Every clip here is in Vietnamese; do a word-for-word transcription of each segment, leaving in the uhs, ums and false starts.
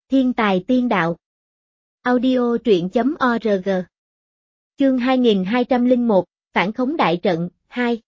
Thiên tài tiên đạo. Audio truyện chấm org. Chương hai nghìn hai trăm lẻ một, Phản khống đại trận, hai.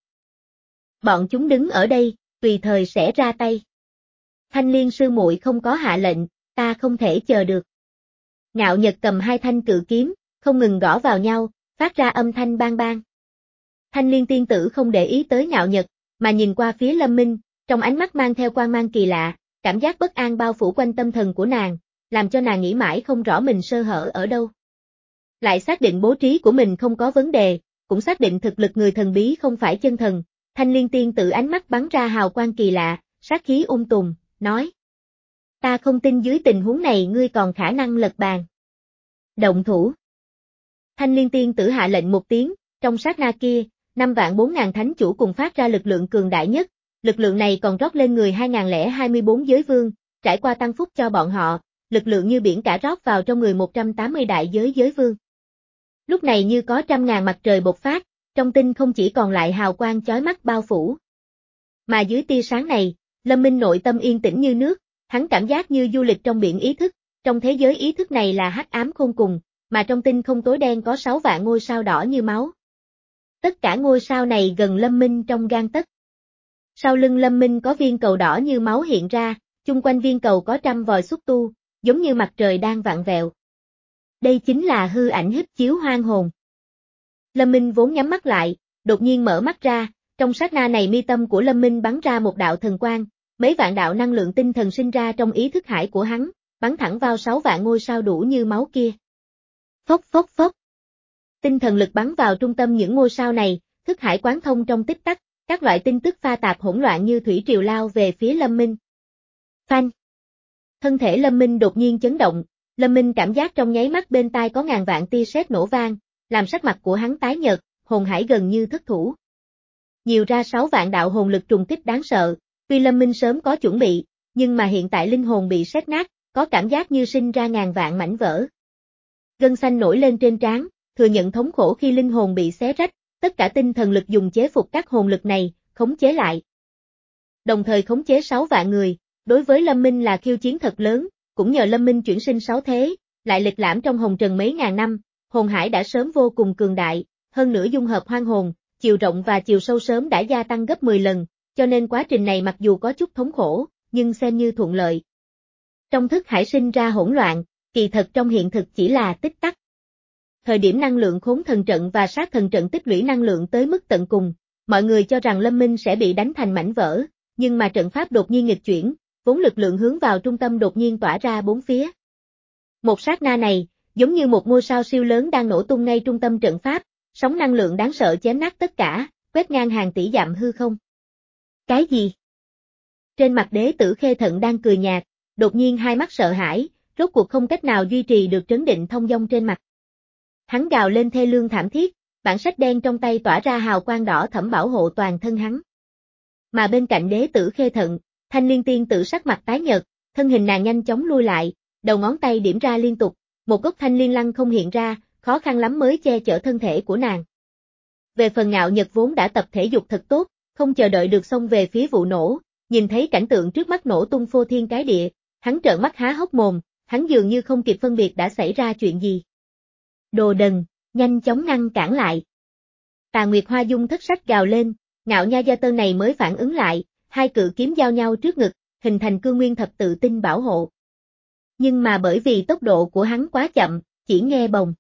Bọn chúng đứng ở đây, tùy thời sẽ ra tay. Thanh Liên sư muội không có hạ lệnh, ta không thể chờ được. Ngạo Nhật cầm hai thanh cự kiếm, không ngừng gõ vào nhau, phát ra âm thanh bang bang. Thanh Liên tiên tử không để ý tới Ngạo Nhật, mà nhìn qua phía Lâm Minh, trong ánh mắt mang theo quang mang kỳ lạ, cảm giác bất an bao phủ quanh tâm thần của nàng, làm cho nàng nghĩ mãi không rõ mình sơ hở ở đâu. Lại xác định bố trí của mình không có vấn đề, cũng xác định thực lực người thần bí không phải chân thần, Thanh Liên tiên tử ánh mắt bắn ra hào quang kỳ lạ, sát khí ung tùm, nói. Ta không tin dưới tình huống này ngươi còn khả năng lật bàn. Động thủ. Thanh Liên tiên tử hạ lệnh một tiếng, trong sát na kia, năm vạn bốn ngàn thánh chủ cùng phát ra lực lượng cường đại nhất, lực lượng này còn rót lên người hai nghìn lẻ hai mươi bốn giới vương, trải qua tăng phúc cho bọn họ, lực lượng như biển cả rót vào trong người một trăm tám mươi đại giới giới vương. Lúc này như có trăm ngàn mặt trời bộc phát, trong tinh không chỉ còn lại hào quang chói mắt bao phủ. Mà dưới tia sáng này, Lâm Minh nội tâm yên tĩnh như nước, hắn cảm giác như du lịch trong biển ý thức, trong thế giới ý thức này là hắc ám khôn cùng, mà trong tinh không tối đen có sáu vạn ngôi sao đỏ như máu. Tất cả ngôi sao này gần Lâm Minh trong gang tấc. Sau lưng Lâm Minh có viên cầu đỏ như máu hiện ra, chung quanh viên cầu có trăm vòi xúc tu, giống như mặt trời đang vặn vẹo. Đây chính là hư ảnh hít chiếu hoang hồn. Lâm Minh vốn nhắm mắt lại, đột nhiên mở mắt ra, trong sát na này mi tâm của Lâm Minh bắn ra một đạo thần quang, mấy vạn đạo năng lượng tinh thần sinh ra trong ý thức hải của hắn, bắn thẳng vào sáu vạn ngôi sao đủ như máu kia. Phốc phốc phốc. Tinh thần lực bắn vào trung tâm những ngôi sao này, thức hải quán thông trong tích tắc, các loại tin tức pha tạp hỗn loạn như thủy triều lao về phía Lâm Minh. Phanh. Thân thể Lâm Minh đột nhiên chấn động, Lâm Minh cảm giác trong nháy mắt bên tai có ngàn vạn tia sét nổ vang, làm sắc mặt của hắn tái nhợt, hồn hải gần như thất thủ. Nhiều ra sáu vạn đạo hồn lực trùng kích đáng sợ, tuy Lâm Minh sớm có chuẩn bị, nhưng mà hiện tại linh hồn bị sét nát, có cảm giác như sinh ra ngàn vạn mảnh vỡ. Gân xanh nổi lên trên trán, thừa nhận thống khổ khi linh hồn bị xé rách, tất cả tinh thần lực dùng chế phục các hồn lực này, khống chế lại. Đồng thời khống chế sáu vạn người, đối với Lâm Minh là khiêu chiến thật lớn, cũng nhờ Lâm Minh chuyển sinh sáu thế, lại lịch lãm trong hồng trần mấy ngàn năm, hồn hải đã sớm vô cùng cường đại, hơn nữa dung hợp hoang hồn, chiều rộng và chiều sâu sớm đã gia tăng gấp mười lần, cho nên quá trình này mặc dù có chút thống khổ, nhưng xem như thuận lợi. Trong thức hải sinh ra hỗn loạn, kỳ thật trong hiện thực chỉ là tích tắc. Thời điểm năng lượng khốn thần trận và sát thần trận tích lũy năng lượng tới mức tận cùng, mọi người cho rằng Lâm Minh sẽ bị đánh thành mảnh vỡ, nhưng mà trận pháp đột nhiên nghịch chuyển, vốn lực lượng hướng vào trung tâm đột nhiên tỏa ra bốn phía. Một sát na này, giống như một ngôi sao siêu lớn đang nổ tung ngay trung tâm trận pháp, sóng năng lượng đáng sợ chém nát tất cả, quét ngang hàng tỷ dặm hư không. Cái gì? Trên mặt Đế Tử Khê Thận đang cười nhạt, đột nhiên hai mắt sợ hãi, rốt cuộc không cách nào duy trì được trấn định thông dong trên mặt. Hắn gào lên thê lương thảm thiết, bản sách đen trong tay tỏa ra hào quang đỏ thẫm bảo hộ toàn thân hắn. Mà bên cạnh Đế Tử Khê Thận, Thanh Liên tiên tử sắc mặt tái nhợt, thân hình nàng nhanh chóng lui lại, đầu ngón tay điểm ra liên tục, một gốc thanh liên lăng không hiện ra, khó khăn lắm mới che chở thân thể của nàng. Về phần Ngạo Nhật vốn đã tập thể dục thật tốt, không chờ đợi được xông về phía vụ nổ, nhìn thấy cảnh tượng trước mắt nổ tung phô thiên cái địa, hắn trợn mắt há hốc mồm, hắn dường như không kịp phân biệt đã xảy ra chuyện gì. Đồ đần, nhanh chóng ngăn cản lại. Tà Nguyệt Hoa Dung thất sách gào lên, Ngạo Nha Gia Tơ này mới phản ứng lại, hai cự kiếm giao nhau trước ngực, hình thành cương nguyên thập tự tinh bảo hộ. Nhưng mà bởi vì tốc độ của hắn quá chậm, chỉ nghe bồng.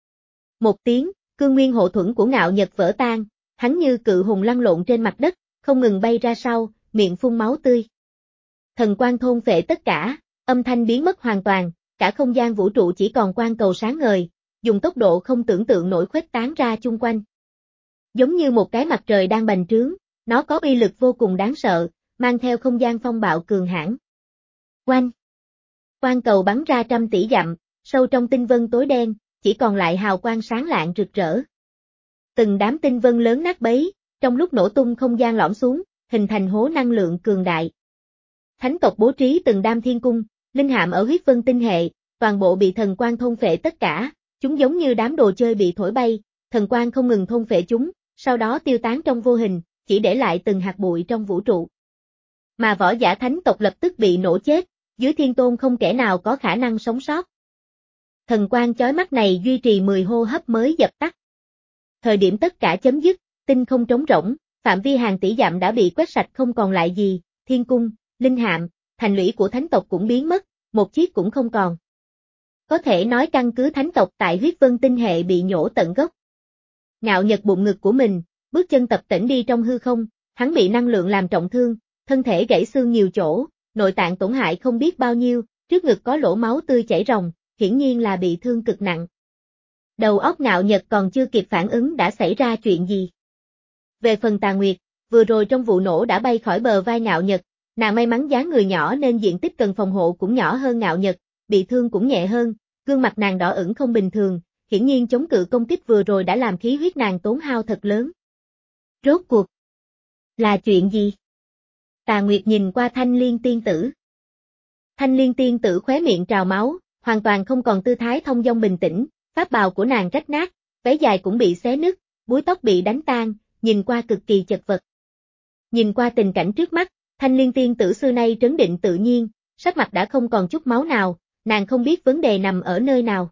Một tiếng, cương nguyên hộ thuẫn của Ngạo Nhật vỡ tan, hắn như cự hùng lăn lộn trên mặt đất, không ngừng bay ra sau, miệng phun máu tươi. Thần quang thôn phệ tất cả, âm thanh biến mất hoàn toàn, cả không gian vũ trụ chỉ còn quang cầu sáng ngời, dùng tốc độ không tưởng tượng nổi khuếch tán ra chung quanh. Giống như một cái mặt trời đang bành trướng, nó có uy lực vô cùng đáng sợ, mang theo không gian phong bạo cường hãn. Oanh! Quang cầu bắn ra trăm tỷ dặm, sâu trong tinh vân tối đen, chỉ còn lại hào quang sáng lạng rực rỡ. Từng đám tinh vân lớn nát bấy, trong lúc nổ tung không gian lõm xuống, hình thành hố năng lượng cường đại. Thánh tộc bố trí từng đam thiên cung, linh hạm ở huyết vân tinh hệ, toàn bộ bị thần quang thôn phệ tất cả, chúng giống như đám đồ chơi bị thổi bay, thần quang không ngừng thôn phệ chúng, sau đó tiêu tán trong vô hình, chỉ để lại từng hạt bụi trong vũ trụ. Mà võ giả thánh tộc lập tức bị nổ chết, dưới thiên tôn không kẻ nào có khả năng sống sót. Thần quang chói mắt này duy trì mười hô hấp mới dập tắt. Thời điểm tất cả chấm dứt, tinh không trống rỗng, phạm vi hàng tỷ dặm đã bị quét sạch không còn lại gì, thiên cung, linh hạm, thành lũy của thánh tộc cũng biến mất, một chiếc cũng không còn. Có thể nói căn cứ thánh tộc tại huyết vân tinh hệ bị nhổ tận gốc. Ngạo Nhật bụng ngực của mình, bước chân tập tễnh đi trong hư không, hắn bị năng lượng làm trọng thương, thân thể gãy xương nhiều chỗ, nội tạng tổn hại không biết bao nhiêu, trước ngực có lỗ máu tươi chảy ròng, hiển nhiên là bị thương cực nặng. Đầu óc Ngạo Nhật còn chưa kịp phản ứng đã xảy ra chuyện gì. Về phần Tà Nguyệt, vừa rồi trong vụ nổ đã bay khỏi bờ vai Ngạo Nhật, nàng may mắn dáng người nhỏ nên diện tích cần phòng hộ cũng nhỏ hơn Ngạo Nhật, bị thương cũng nhẹ hơn, gương mặt nàng đỏ ửng không bình thường, hiển nhiên chống cự công kích vừa rồi đã làm khí huyết nàng tốn hao thật lớn. Rốt cuộc là chuyện gì? Tà Nguyệt nhìn qua Thanh Liên tiên tử. Thanh Liên tiên tử khóe miệng trào máu, hoàn toàn không còn tư thái thông dong bình tĩnh, pháp bào của nàng rách nát, váy dài cũng bị xé nứt, búi tóc bị đánh tan, nhìn qua cực kỳ chật vật. Nhìn qua tình cảnh trước mắt, Thanh Liên tiên tử xưa nay trấn định tự nhiên, sắc mặt đã không còn chút máu nào, nàng không biết vấn đề nằm ở nơi nào.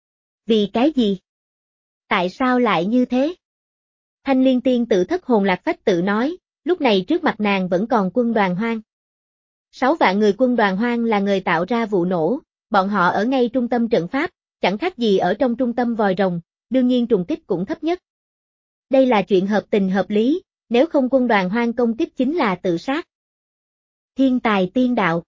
Vì cái gì? Tại sao lại như thế? Thanh Liên tiên tử thất hồn lạc phách tự nói, lúc này trước mặt nàng vẫn còn quân đoàn hoang. Sáu vạn người quân đoàn hoang là người tạo ra vụ nổ, bọn họ ở ngay trung tâm trận pháp, chẳng khác gì ở trong trung tâm vòi rồng, đương nhiên trùng kích cũng thấp nhất. Đây là chuyện hợp tình hợp lý, nếu không quân đoàn hoang công kích chính là tự sát. Thiên tài tiên đạo.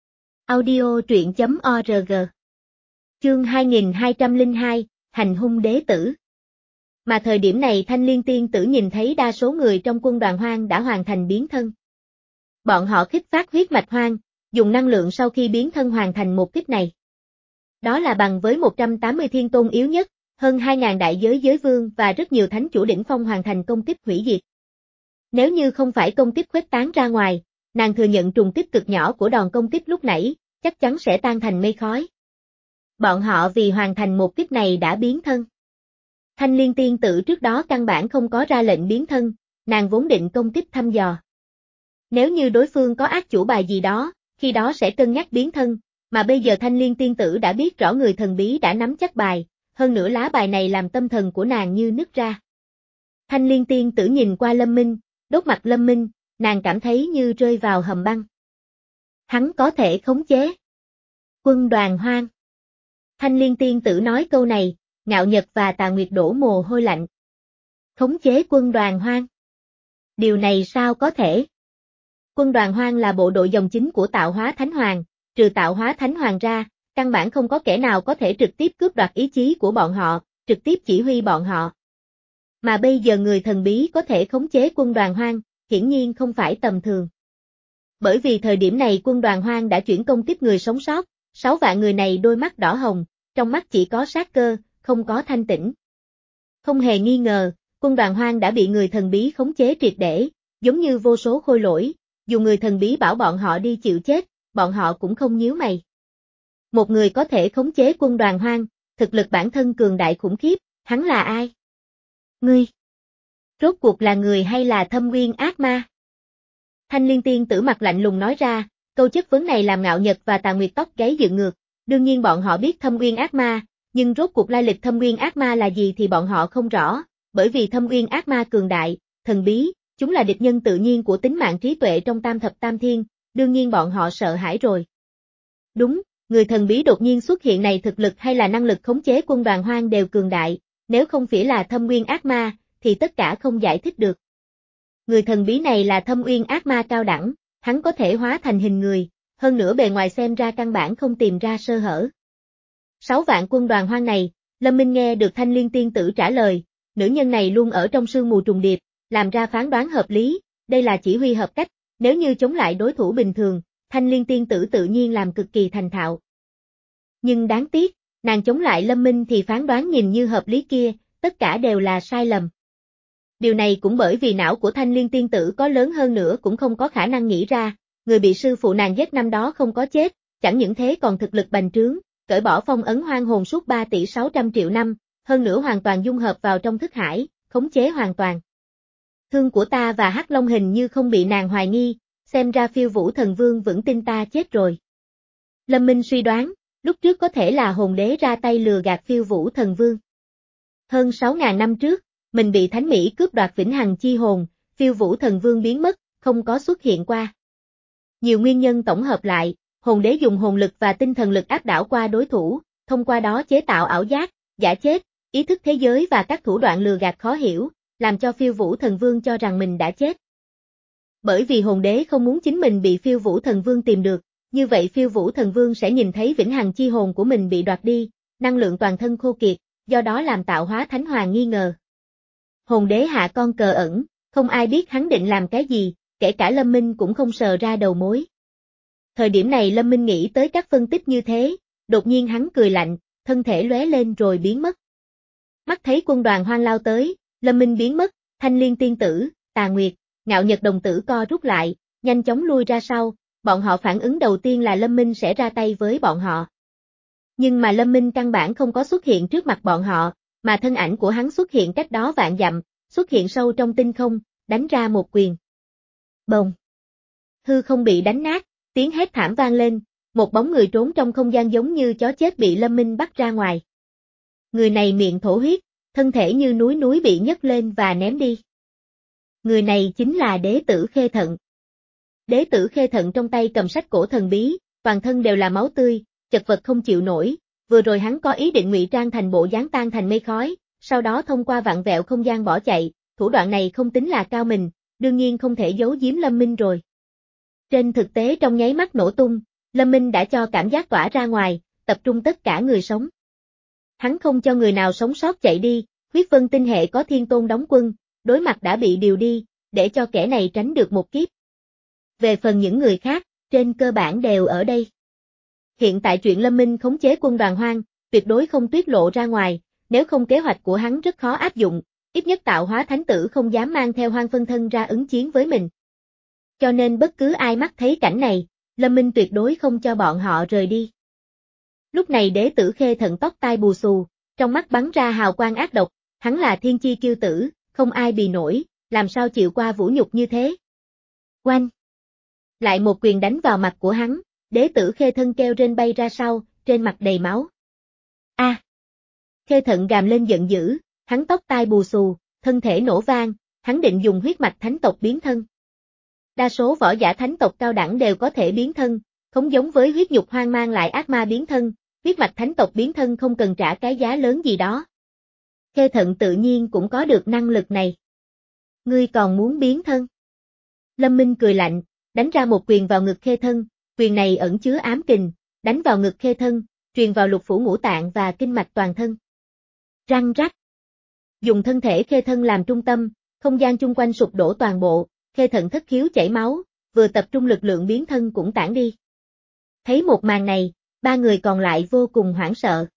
Audio truyện chấm org. Chương hai nghìn hai trăm lẻ hai, Hành hung đế tử. Mà thời điểm này Thanh Liên tiên tử nhìn thấy đa số người trong quân đoàn hoang đã hoàn thành biến thân. Bọn họ kích phát huyết mạch hoang, dùng năng lượng sau khi biến thân hoàn thành một kích này. Đó là bằng với một trăm tám mươi thiên tôn yếu nhất, hơn hai nghìn đại giới giới vương và rất nhiều thánh chủ đỉnh phong hoàn thành công kích hủy diệt. Nếu như không phải công kích khuếch tán ra ngoài, nàng thừa nhận trùng kích cực nhỏ của đòn công kích lúc nãy, chắc chắn sẽ tan thành mây khói. Bọn họ vì hoàn thành một kích này đã biến thân. Thanh Liên tiên tử trước đó căn bản không có ra lệnh biến thân, nàng vốn định công kích thăm dò. Nếu như đối phương có ác chủ bài gì đó, khi đó sẽ cân nhắc biến thân, mà bây giờ Thanh Liên tiên tử đã biết rõ người thần bí đã nắm chắc bài, hơn nữa lá bài này làm tâm thần của nàng như nứt ra. Thanh Liên tiên tử nhìn qua Lâm Minh, đốt mặt Lâm Minh, nàng cảm thấy như rơi vào hầm băng. Hắn có thể khống chế quân đoàn hoang. Thanh Liên tiên tử nói câu này, Ngạo Nhật và Tà Nguyệt đổ mồ hôi lạnh. Khống chế quân đoàn hoang. Điều này sao có thể? Quân đoàn hoang là bộ đội dòng chính của Tạo Hóa Thánh Hoàng, trừ Tạo Hóa Thánh Hoàng ra, căn bản không có kẻ nào có thể trực tiếp cướp đoạt ý chí của bọn họ, trực tiếp chỉ huy bọn họ. Mà bây giờ người thần bí có thể khống chế quân đoàn hoang, hiển nhiên không phải tầm thường. Bởi vì thời điểm này quân đoàn hoang đã chuyển công kích người sống sót, sáu vạn người này đôi mắt đỏ hồng, trong mắt chỉ có sát cơ, không có thanh tĩnh. Không hề nghi ngờ, quân đoàn hoang đã bị người thần bí khống chế triệt để, giống như vô số khôi lỗi, dù người thần bí bảo bọn họ đi chịu chết, bọn họ cũng không nhíu mày. Một người có thể khống chế quân đoàn hoang, thực lực bản thân cường đại khủng khiếp, hắn là ai? Ngươi! Rốt cuộc là người hay là thâm uyên ác ma? Thanh Liên tiên tử mặt lạnh lùng nói ra, câu chất vấn này làm Ngạo Nhật và Tà Nguyệt tóc gáy dựng ngược, đương nhiên bọn họ biết thâm uyên ác ma, nhưng rốt cuộc lai lịch thâm uyên ác ma là gì thì bọn họ không rõ, bởi vì thâm uyên ác ma cường đại, thần bí, chúng là địch nhân tự nhiên của tính mạng trí tuệ trong tam thập tam thiên, đương nhiên bọn họ sợ hãi rồi. Đúng, người thần bí đột nhiên xuất hiện này thực lực hay là năng lực khống chế quân đoàn hoang đều cường đại, nếu không phải là thâm uyên ác ma, thì tất cả không giải thích được. Người thần bí này là thâm uyên ác ma cao đẳng, hắn có thể hóa thành hình người, hơn nữa bề ngoài xem ra căn bản không tìm ra sơ hở. Sáu vạn quân đoàn hoang này, Lâm Minh nghe được Thanh Liên tiên tử trả lời, nữ nhân này luôn ở trong sương mù trùng điệp, làm ra phán đoán hợp lý, đây là chỉ huy hợp cách, nếu như chống lại đối thủ bình thường, Thanh Liên tiên tử tự nhiên làm cực kỳ thành thạo. Nhưng đáng tiếc, nàng chống lại Lâm Minh thì phán đoán nhìn như hợp lý kia, tất cả đều là sai lầm. Điều này cũng bởi vì não của Thanh Liên tiên tử có lớn hơn nữa cũng không có khả năng nghĩ ra, người bị sư phụ nàng giết năm đó không có chết, chẳng những thế còn thực lực bành trướng, cởi bỏ phong ấn hoang hồn suốt ba tỷ sáu trăm triệu năm, hơn nữa hoàn toàn dung hợp vào trong thức hải, khống chế hoàn toàn. Thương của ta và Hắc Long hình như không bị nàng hoài nghi, xem ra Phiêu Vũ Thần Vương vẫn tin ta chết rồi. Lâm Minh suy đoán, lúc trước có thể là hồn đế ra tay lừa gạt Phiêu Vũ Thần Vương. Hơn sáu ngàn năm trước, mình bị Thánh Mỹ cướp đoạt vĩnh hằng chi hồn, Phiêu Vũ Thần Vương biến mất, không có xuất hiện qua. Nhiều nguyên nhân tổng hợp lại, hồn đế dùng hồn lực và tinh thần lực áp đảo qua đối thủ, thông qua đó chế tạo ảo giác, giả chết, ý thức thế giới và các thủ đoạn lừa gạt khó hiểu, làm cho Phiêu Vũ Thần Vương cho rằng mình đã chết. Bởi vì hồn đế không muốn chính mình bị Phiêu Vũ Thần Vương tìm được, như vậy Phiêu Vũ Thần Vương sẽ nhìn thấy vĩnh hằng chi hồn của mình bị đoạt đi, năng lượng toàn thân khô kiệt, do đó làm tạo hóa thánh hoàng nghi ngờ. Hồn đế hạ con cờ ẩn, không ai biết hắn định làm cái gì, kể cả Lâm Minh cũng không sờ ra đầu mối. Thời điểm này Lâm Minh nghĩ tới các phân tích như thế, đột nhiên hắn cười lạnh, thân thể lóe lên rồi biến mất. Mắt thấy quân đoàn hoang lao tới, Lâm Minh biến mất, Thanh Liên tiên tử, Tà Nguyệt, Ngạo Nhật đồng tử co rút lại, nhanh chóng lui ra sau, bọn họ phản ứng đầu tiên là Lâm Minh sẽ ra tay với bọn họ. Nhưng mà Lâm Minh căn bản không có xuất hiện trước mặt bọn họ, mà thân ảnh của hắn xuất hiện cách đó vạn dặm, xuất hiện sâu trong tinh không, đánh ra một quyền. Bồng! Hư không bị đánh nát, tiếng hét thảm vang lên, một bóng người trốn trong không gian giống như chó chết bị Lâm Minh bắt ra ngoài. Người này miệng thổ huyết, thân thể như núi núi bị nhấc lên và ném đi. Người này chính là đế tử Khê Thận. Đế tử Khê Thận trong tay cầm sách cổ thần bí, toàn thân đều là máu tươi, chật vật không chịu nổi, vừa rồi hắn có ý định ngụy trang thành bộ dáng tan thành mây khói, sau đó thông qua vặn vẹo không gian bỏ chạy, thủ đoạn này không tính là cao mình, đương nhiên không thể giấu giếm Lâm Minh rồi. Trên thực tế trong nháy mắt nổ tung, Lâm Minh đã cho cảm giác tỏa ra ngoài, tập trung tất cả người sống. Hắn không cho người nào sống sót chạy đi, huyết vân tinh hệ có thiên tôn đóng quân, đối mặt đã bị điều đi, để cho kẻ này tránh được một kiếp. Về phần những người khác, trên cơ bản đều ở đây. Hiện tại chuyện Lâm Minh khống chế quân đoàn hoang, tuyệt đối không tiết lộ ra ngoài, nếu không kế hoạch của hắn rất khó áp dụng, ít nhất tạo hóa thánh tử không dám mang theo hoang phân thân ra ứng chiến với mình. Cho nên bất cứ ai mắt thấy cảnh này, Lâm Minh tuyệt đối không cho bọn họ rời đi. Lúc này đế tử Khê Thận tóc tai bù xù, trong mắt bắn ra hào quang ác độc, hắn là thiên chi kiêu tử, không ai bì nổi, làm sao chịu qua vũ nhục như thế. Oanh! Lại một quyền đánh vào mặt của hắn, đế tử Khê thân kêu rên bay ra sau, trên mặt đầy máu. A! À. Khê Thận gàm lên giận dữ, hắn tóc tai bù xù, thân thể nổ vang, hắn định dùng huyết mạch thánh tộc biến thân. Đa số võ giả thánh tộc cao đẳng đều có thể biến thân, không giống với huyết nhục hoang mang lại ác ma biến thân, huyết mạch thánh tộc biến thân không cần trả cái giá lớn gì đó. Khê Thận tự nhiên cũng có được năng lực này. Ngươi còn muốn biến thân? Lâm Minh cười lạnh, đánh ra một quyền vào ngực Khê Thân, quyền này ẩn chứa ám kình, đánh vào ngực Khê Thân, truyền vào lục phủ ngũ tạng và kinh mạch toàn thân. Răng rắc. Dùng thân thể Khê Thân làm trung tâm, không gian chung quanh sụp đổ toàn bộ, Khê Thận thất khiếu chảy máu, vừa tập trung lực lượng biến thân cũng tản đi. Thấy một màn này, ba người còn lại vô cùng hoảng sợ.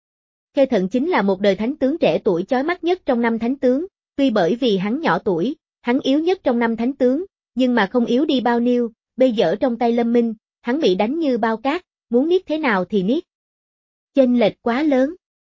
Khê Thận chính là một đời thánh tướng trẻ tuổi chói mắt nhất trong năm thánh tướng, tuy bởi vì hắn nhỏ tuổi, hắn yếu nhất trong năm thánh tướng, nhưng mà không yếu đi bao nhiêu, bây giờ trong tay Lâm Minh, hắn bị đánh như bao cát, muốn niết thế nào thì niết. Chênh lệch quá lớn.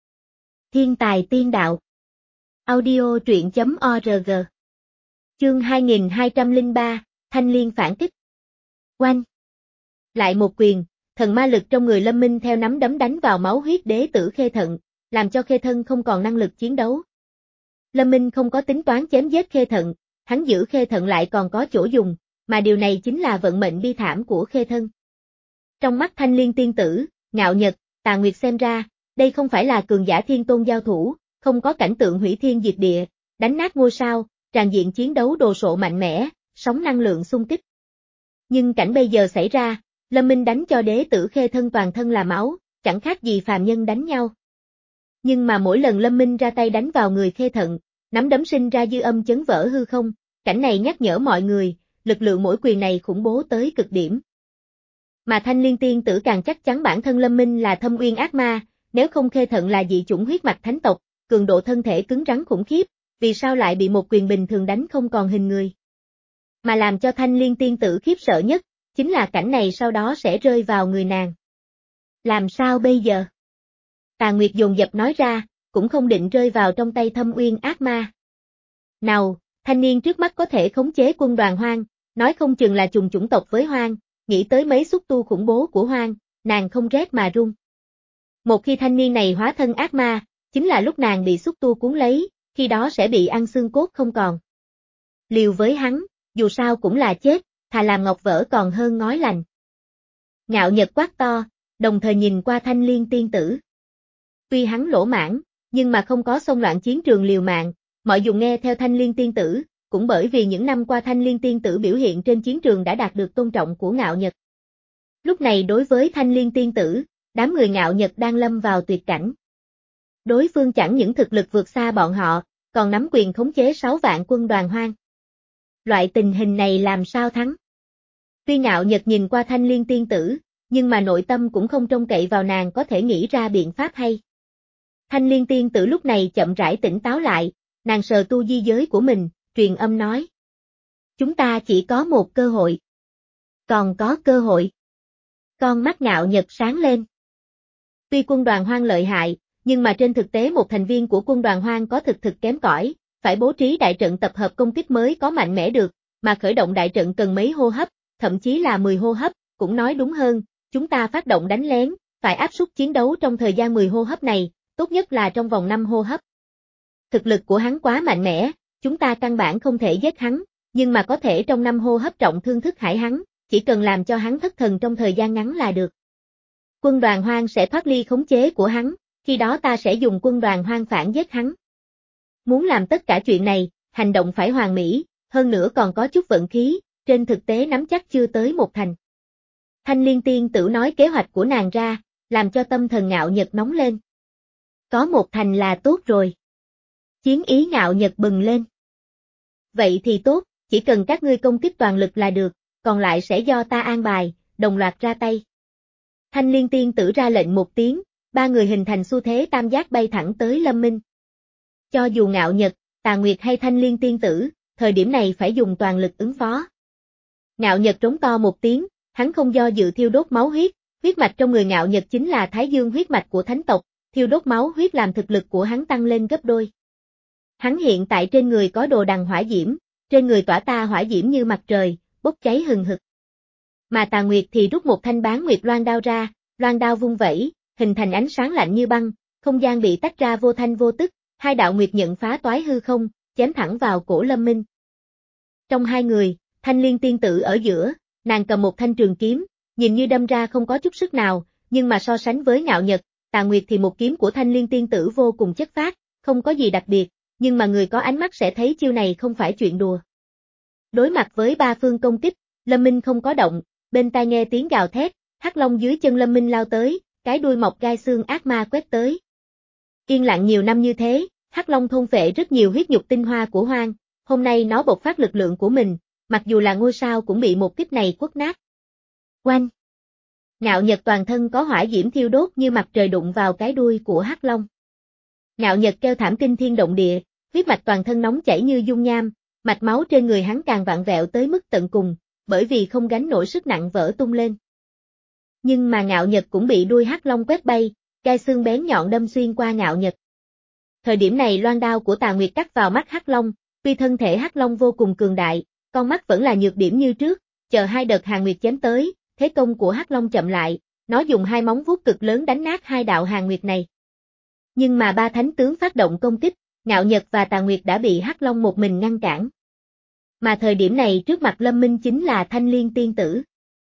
Thiên tài tiên đạo. Audio truyện chấm org. Chương hai nghìn hai trăm lẻ ba, Thanh Liên phản kích. Oanh. Lại một quyền, thần ma lực trong người Lâm Minh theo nắm đấm đánh vào máu huyết đế tử Khê Thận, làm cho Khê Thân không còn năng lực chiến đấu. Lâm Minh không có tính toán chém giết Khê Thận, hắn giữ Khê Thận lại còn có chỗ dùng, mà điều này chính là vận mệnh bi thảm của Khê Thân. Trong mắt Thanh Liên tiên tử, Ngạo Nhật, Tà Nguyệt xem ra, đây không phải là cường giả thiên tôn giao thủ, không có cảnh tượng hủy thiên diệt địa, đánh nát ngôi sao, tràn diện chiến đấu đồ sộ mạnh mẽ, sóng năng lượng xung kích. Nhưng cảnh bây giờ xảy ra, Lâm Minh đánh cho đế tử Khê Thân toàn thân là máu, chẳng khác gì phàm nhân đánh nhau. Nhưng mà mỗi lần Lâm Minh ra tay đánh vào người Khê Thận, nắm đấm sinh ra dư âm chấn vỡ hư không, cảnh này nhắc nhở mọi người, lực lượng mỗi quyền này khủng bố tới cực điểm. Mà Thanh Liên tiên tử càng chắc chắn bản thân Lâm Minh là thâm uyên ác ma, nếu không Khê Thận là dị chủng huyết mạch thánh tộc, cường độ thân thể cứng rắn khủng khiếp, vì sao lại bị một quyền bình thường đánh không còn hình người. Mà làm cho Thanh Liên tiên tử khiếp sợ nhất, chính là cảnh này sau đó sẽ rơi vào người nàng. Làm sao bây giờ? Tà Nguyệt dồn dập nói ra, cũng không định rơi vào trong tay thâm uyên ác ma. Nào, thanh niên trước mắt có thể khống chế quân đoàn hoang, nói không chừng là trùng chủng tộc với hoang, nghĩ tới mấy xúc tu khủng bố của hoang, nàng không rét mà run. Một khi thanh niên này hóa thân ác ma, chính là lúc nàng bị xúc tu cuốn lấy, khi đó sẽ bị ăn xương cốt không còn. Liều với hắn, dù sao cũng là chết, thà làm ngọc vỡ còn hơn ngói lành. Ngạo Nhật quát to, đồng thời nhìn qua Thanh Liên tiên tử. Tuy hắn lỗ mãng, nhưng mà không có xông loạn chiến trường liều mạng, mọi dùng nghe theo Thanh Liên tiên tử, cũng bởi vì những năm qua Thanh Liên tiên tử biểu hiện trên chiến trường đã đạt được tôn trọng của Ngạo Nhật. Lúc này đối với Thanh Liên tiên tử, đám người Ngạo Nhật đang lâm vào tuyệt cảnh. Đối phương chẳng những thực lực vượt xa bọn họ, còn nắm quyền khống chế sáu vạn quân đoàn hoang. Loại tình hình này làm sao thắng? Tuy Ngạo Nhật nhìn qua Thanh Liên tiên tử, nhưng mà nội tâm cũng không trông cậy vào nàng có thể nghĩ ra biện pháp hay. Thanh Liên tiên tử lúc này chậm rãi tỉnh táo lại, nàng sờ tu di giới của mình, truyền âm nói. Chúng ta chỉ có một cơ hội. Còn có cơ hội. Con mắt Ngạo Nhật sáng lên. Tuy quân đoàn hoang lợi hại, nhưng mà trên thực tế một thành viên của quân đoàn hoang có thực thực kém cỏi, phải bố trí đại trận tập hợp công kích mới có mạnh mẽ được, mà khởi động đại trận cần mấy hô hấp, thậm chí là mười hô hấp, cũng nói đúng hơn, chúng ta phát động đánh lén, phải áp suất chiến đấu trong thời gian mười hô hấp này, tốt nhất là trong vòng năm hô hấp. Thực lực của hắn quá mạnh mẽ, chúng ta căn bản không thể giết hắn, nhưng mà có thể trong năm hô hấp trọng thương thức hải hắn, chỉ cần làm cho hắn thất thần trong thời gian ngắn là được. Quân đoàn hoang sẽ thoát ly khống chế của hắn, khi đó ta sẽ dùng quân đoàn hoang phản giết hắn. Muốn làm tất cả chuyện này, hành động phải hoàn mỹ, hơn nữa còn có chút vận khí, trên thực tế nắm chắc chưa tới một thành. Thanh Liên tiên tử nói kế hoạch của nàng ra, làm cho tâm thần Ngạo Nhật nóng lên. Có một thành là tốt rồi. Chiến ý Ngạo Nhật bừng lên. Vậy thì tốt, chỉ cần các ngươi công kích toàn lực là được, còn lại sẽ do ta an bài, đồng loạt ra tay. Thanh Liên tiên tử ra lệnh một tiếng, ba người hình thành xu thế tam giác bay thẳng tới Lâm Minh. Cho dù Ngạo Nhật, Tà Nguyệt hay Thanh Liên tiên tử, thời điểm này phải dùng toàn lực ứng phó. Ngạo Nhật trống to một tiếng, hắn không do dự thiêu đốt máu huyết, huyết mạch trong người Ngạo Nhật chính là Thái Dương huyết mạch của thánh tộc, thiêu đốt máu huyết làm thực lực của hắn tăng lên gấp đôi. Hắn hiện tại trên người có đồ đằng hỏa diễm, trên người tỏa ta hỏa diễm như mặt trời, bốc cháy hừng hực. Mà Tà Nguyệt thì rút một thanh bán nguyệt loan đao ra, loan đao vung vẩy, hình thành ánh sáng lạnh như băng, không gian bị tách ra vô thanh vô tức, hai đạo nguyệt nhận phá toái hư không, chém thẳng vào cổ Lâm Minh. Trong hai người, Thanh Liên tiên tử ở giữa, nàng cầm một thanh trường kiếm, nhìn như đâm ra không có chút sức nào, nhưng mà so sánh với Ngạo Nhật, Tà Nguyệt thì một kiếm của Thanh Liên tiên tử vô cùng chất phác, không có gì đặc biệt, nhưng mà người có ánh mắt sẽ thấy chiêu này không phải chuyện đùa. Đối mặt với ba phương công kích, Lâm Minh không có động, bên tai nghe tiếng gào thét, hắc long dưới chân Lâm Minh lao tới, cái đuôi mọc gai xương ác ma quét tới. Yên lặng nhiều năm như thế, hắc long thôn phệ rất nhiều huyết nhục tinh hoa của hoang, hôm nay nó bộc phát lực lượng của mình, mặc dù là ngôi sao cũng bị một kích này quất nát. Oanh! Ngạo Nhật toàn thân có hỏa diễm thiêu đốt như mặt trời đụng vào cái đuôi của hắc long. Ngạo Nhật kêu thảm kinh thiên động địa, huyết mạch toàn thân nóng chảy như dung nham, mạch máu trên người hắn càng vặn vẹo tới mức tận cùng, bởi vì không gánh nổi sức nặng vỡ tung lên. Nhưng mà Ngạo Nhật cũng bị đuôi hắc long quét bay, gai xương bén nhọn đâm xuyên qua Ngạo Nhật. Thời điểm này loan đao của Tà Nguyệt cắt vào mắt hắc long, tuy thân thể hắc long vô cùng cường đại, con mắt vẫn là nhược điểm như trước, chờ hai đợt hàn nguyệt chém tới, thế công của hắc long chậm lại, nó dùng hai móng vuốt cực lớn đánh nát hai đạo hàn nguyệt này. Nhưng mà ba thánh tướng phát động công kích, Ngạo Nhật và Tà Nguyệt đã bị hắc long một mình ngăn cản. Mà thời điểm này trước mặt Lâm Minh chính là Thanh Liên tiên tử.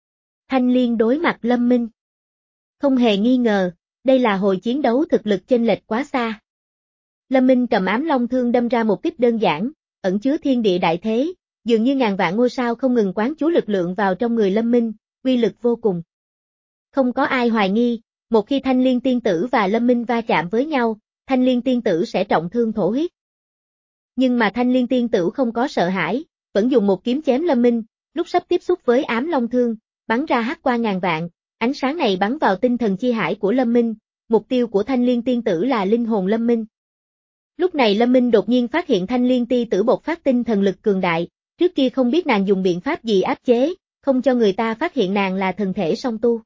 Thanh Liên đối mặt Lâm Minh. Không hề nghi ngờ, đây là hồi chiến đấu thực lực chênh lệch quá xa. Lâm Minh cầm ám long thương đâm ra một kích đơn giản, ẩn chứa thiên địa đại thế, dường như ngàn vạn ngôi sao không ngừng quán chú lực lượng vào trong người Lâm Minh, uy lực vô cùng. Không có ai hoài nghi, một khi Thanh Liên tiên tử và Lâm Minh va chạm với nhau, Thanh Liên tiên tử sẽ trọng thương thổ huyết. Nhưng mà Thanh Liên tiên tử không có sợ hãi, vẫn dùng một kiếm chém Lâm Minh, lúc sắp tiếp xúc với ám long thương, bắn ra hắc qua ngàn vạn, ánh sáng này bắn vào tinh thần chi hải của Lâm Minh, mục tiêu của Thanh Liên tiên tử là linh hồn Lâm Minh. Lúc này Lâm Minh đột nhiên phát hiện Thanh Liên tiên tử bộc phát tinh thần lực cường đại, trước kia không biết nàng dùng biện pháp gì áp chế, không cho người ta phát hiện nàng là thần thể song tu.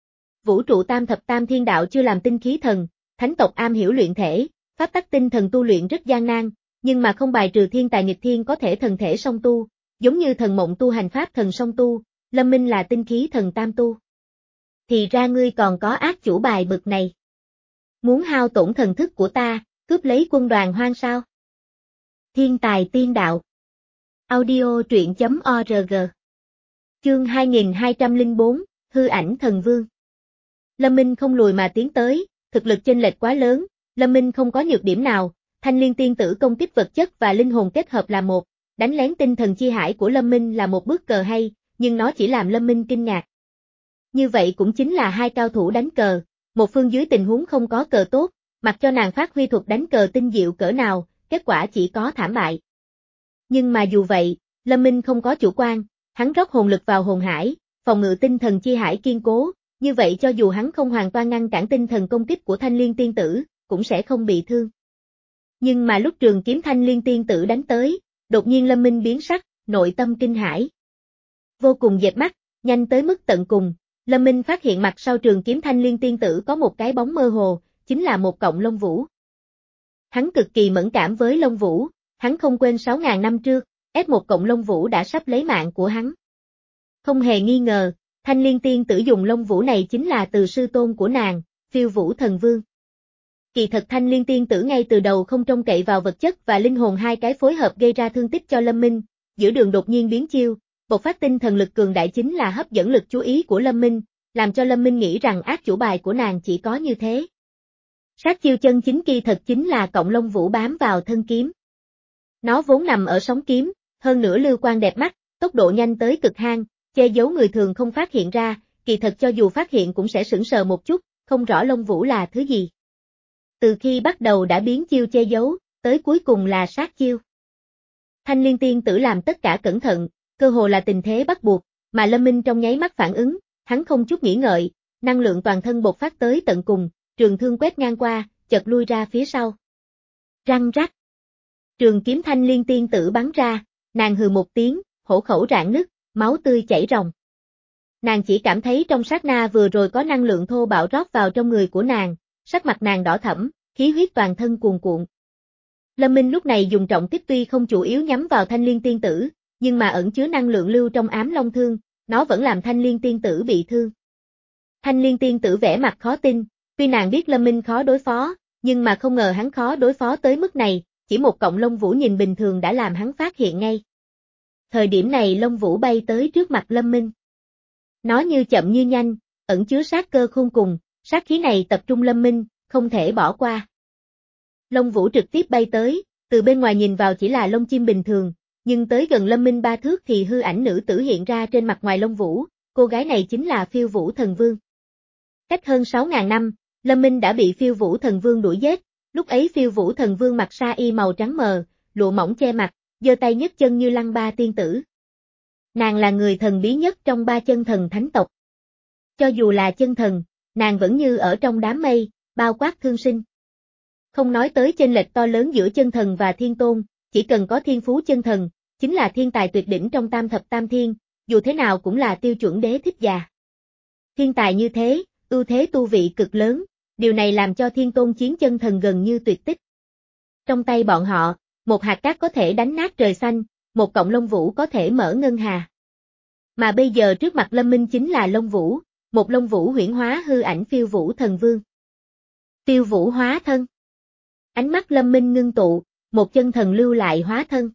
Vũ trụ tam thập tam thiên đạo chưa làm tinh khí thần, thánh tộc am hiểu luyện thể, pháp tắc tinh thần tu luyện rất gian nan, nhưng mà không bài trừ thiên tài nghịch thiên có thể thần thể song tu, giống như thần mộng tu hành pháp thần song tu, Lâm Minh là tinh khí thần tam tu. Thì ra ngươi còn có ác chủ bài bực này. Muốn hao tổn thần thức của ta, cướp lấy quân đoàn hoang sao? Thiên tài tiên đạo. Audio truyện chấm org. Chương hai nghìn hai trăm lẻ bốn, Hư ảnh thần vương. Lâm Minh không lùi mà tiến tới, thực lực chênh lệch quá lớn, Lâm Minh không có nhược điểm nào, Thanh Liên tiên tử công kích vật chất và linh hồn kết hợp là một, đánh lén tinh thần chi hải của Lâm Minh là một bước cờ hay, nhưng nó chỉ làm Lâm Minh kinh ngạc. Như vậy cũng chính là hai cao thủ đánh cờ, một phương dưới tình huống không có cờ tốt, mặc cho nàng phát huy thuật đánh cờ tinh diệu cỡ nào, kết quả chỉ có thảm bại. Nhưng mà dù vậy, Lâm Minh không có chủ quan, hắn rót hồn lực vào hồn hải, phòng ngự tinh thần chi hải kiên cố, như vậy cho dù hắn không hoàn toàn ngăn cản tinh thần công kích của Thanh Liên tiên tử, cũng sẽ không bị thương. Nhưng mà lúc trường kiếm Thanh Liên tiên tử đánh tới, đột nhiên Lâm Minh biến sắc, nội tâm kinh hãi. Vô cùng dệt mắt, nhanh tới mức tận cùng, Lâm Minh phát hiện mặt sau trường kiếm Thanh Liên tiên tử có một cái bóng mơ hồ, chính là một cọng lông vũ. Hắn cực kỳ mẫn cảm với lông vũ, hắn không quên sáu ngàn năm trước, ép một cọng lông vũ đã sắp lấy mạng của hắn. Không hề nghi ngờ, Thanh Liên tiên tử dùng lông vũ này chính là từ sư tôn của nàng, Phiêu Vũ Thần Vương. Kỳ thật Thanh Liên tiên tử ngay từ đầu không trông cậy vào vật chất và linh hồn hai cái phối hợp gây ra thương tích cho Lâm Minh, giữa đường đột nhiên biến chiêu, bộc phát tinh thần lực cường đại chính là hấp dẫn lực chú ý của Lâm Minh, làm cho Lâm Minh nghĩ rằng ác chủ bài của nàng chỉ có như thế. Sát chiêu chân chính kỳ thật chính là cọng lông vũ bám vào thân kiếm. Nó vốn nằm ở sóng kiếm, hơn nữa lưu quang đẹp mắt, tốc độ nhanh tới cực hang, che giấu người thường không phát hiện ra, kỳ thật cho dù phát hiện cũng sẽ sững sờ một chút, không rõ lông vũ là thứ gì. Từ khi bắt đầu đã biến chiêu che giấu, tới cuối cùng là sát chiêu. Thanh Liên tiên tử làm tất cả cẩn thận, cơ hồ là tình thế bắt buộc, mà Lâm Minh trong nháy mắt phản ứng, hắn không chút nghĩ ngợi, năng lượng toàn thân bộc phát tới tận cùng, trường thương quét ngang qua, chợt lui ra phía sau. Răng rắc. Trường kiếm Thanh Liên tiên tử bắn ra, nàng hừ một tiếng, hổ khẩu rạn nứt, máu tươi chảy ròng. Nàng chỉ cảm thấy trong sát na vừa rồi có năng lượng thô bạo rót vào trong người của nàng, sắc mặt nàng đỏ thẫm, khí huyết toàn thân cuồn cuộn. Lâm Minh lúc này dùng trọng kích tuy không chủ yếu nhắm vào Thanh Liên tiên tử, nhưng mà ẩn chứa năng lượng lưu trong ám long thương, nó vẫn làm Thanh Liên tiên tử bị thương. Thanh Liên tiên tử vẻ mặt khó tin, tuy nàng biết Lâm Minh khó đối phó, nhưng mà không ngờ hắn khó đối phó tới mức này, chỉ một cọng lông vũ nhìn bình thường đã làm hắn phát hiện ngay. Thời điểm này lông vũ bay tới trước mặt Lâm Minh. Nó như chậm như nhanh, ẩn chứa sát cơ khôn cùng, sát khí này tập trung Lâm Minh, không thể bỏ qua. Lông vũ trực tiếp bay tới, từ bên ngoài nhìn vào chỉ là lông chim bình thường, nhưng tới gần Lâm Minh ba thước thì hư ảnh nữ tử hiện ra trên mặt ngoài lông vũ, cô gái này chính là Phiêu Vũ Thần Vương. Cách hơn sáu ngàn năm, Lâm Minh đã bị Phiêu Vũ Thần Vương đuổi giết, lúc ấy Phiêu Vũ Thần Vương mặc sa y màu trắng mờ, lụa mỏng che mặt, giơ tay nhấc chân như Lăng Ba tiên tử. Nàng là người thần bí nhất trong ba chân thần thánh tộc. Cho dù là chân thần, nàng vẫn như ở trong đám mây, bao quát thương sinh. Không nói tới chênh lệch to lớn giữa chân thần và thiên tôn, chỉ cần có thiên phú chân thần, chính là thiên tài tuyệt đỉnh trong tam thập tam thiên, dù thế nào cũng là tiêu chuẩn đế thích già. Thiên tài như thế, ưu thế tu vị cực lớn, điều này làm cho thiên tôn chiến chân thần gần như tuyệt tích. Trong tay bọn họ, một hạt cát có thể đánh nát trời xanh, một cọng lông vũ có thể mở ngân hà. Mà bây giờ trước mặt Lâm Minh chính là lông vũ, một lông vũ huyễn hóa hư ảnh Phiêu Vũ Thần Vương. Phiêu Vũ hóa thân. Ánh mắt Lâm Minh ngưng tụ, một chân thần lưu lại hóa thân.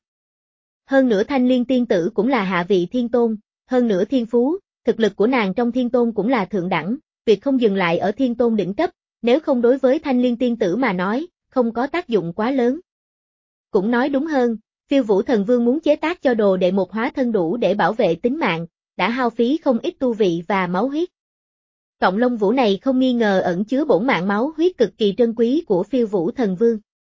Hơn nữa Thanh Liên tiên tử cũng là hạ vị thiên tôn, hơn nữa thiên phú, thực lực của nàng trong thiên tôn cũng là thượng đẳng, tuyệt không dừng lại ở thiên tôn đỉnh cấp, nếu không đối với Thanh Liên tiên tử mà nói, không có tác dụng quá lớn. Cũng nói đúng hơn, Phiêu Vũ Thần Vương muốn chế tác cho đồ đệ một hóa thân đủ để bảo vệ tính mạng, đã hao phí không ít tu vị và máu huyết. Cọng lông vũ này không nghi ngờ ẩn chứa bổn mạng máu huyết cực kỳ trân quý của Phiêu Vũ Thần Vương.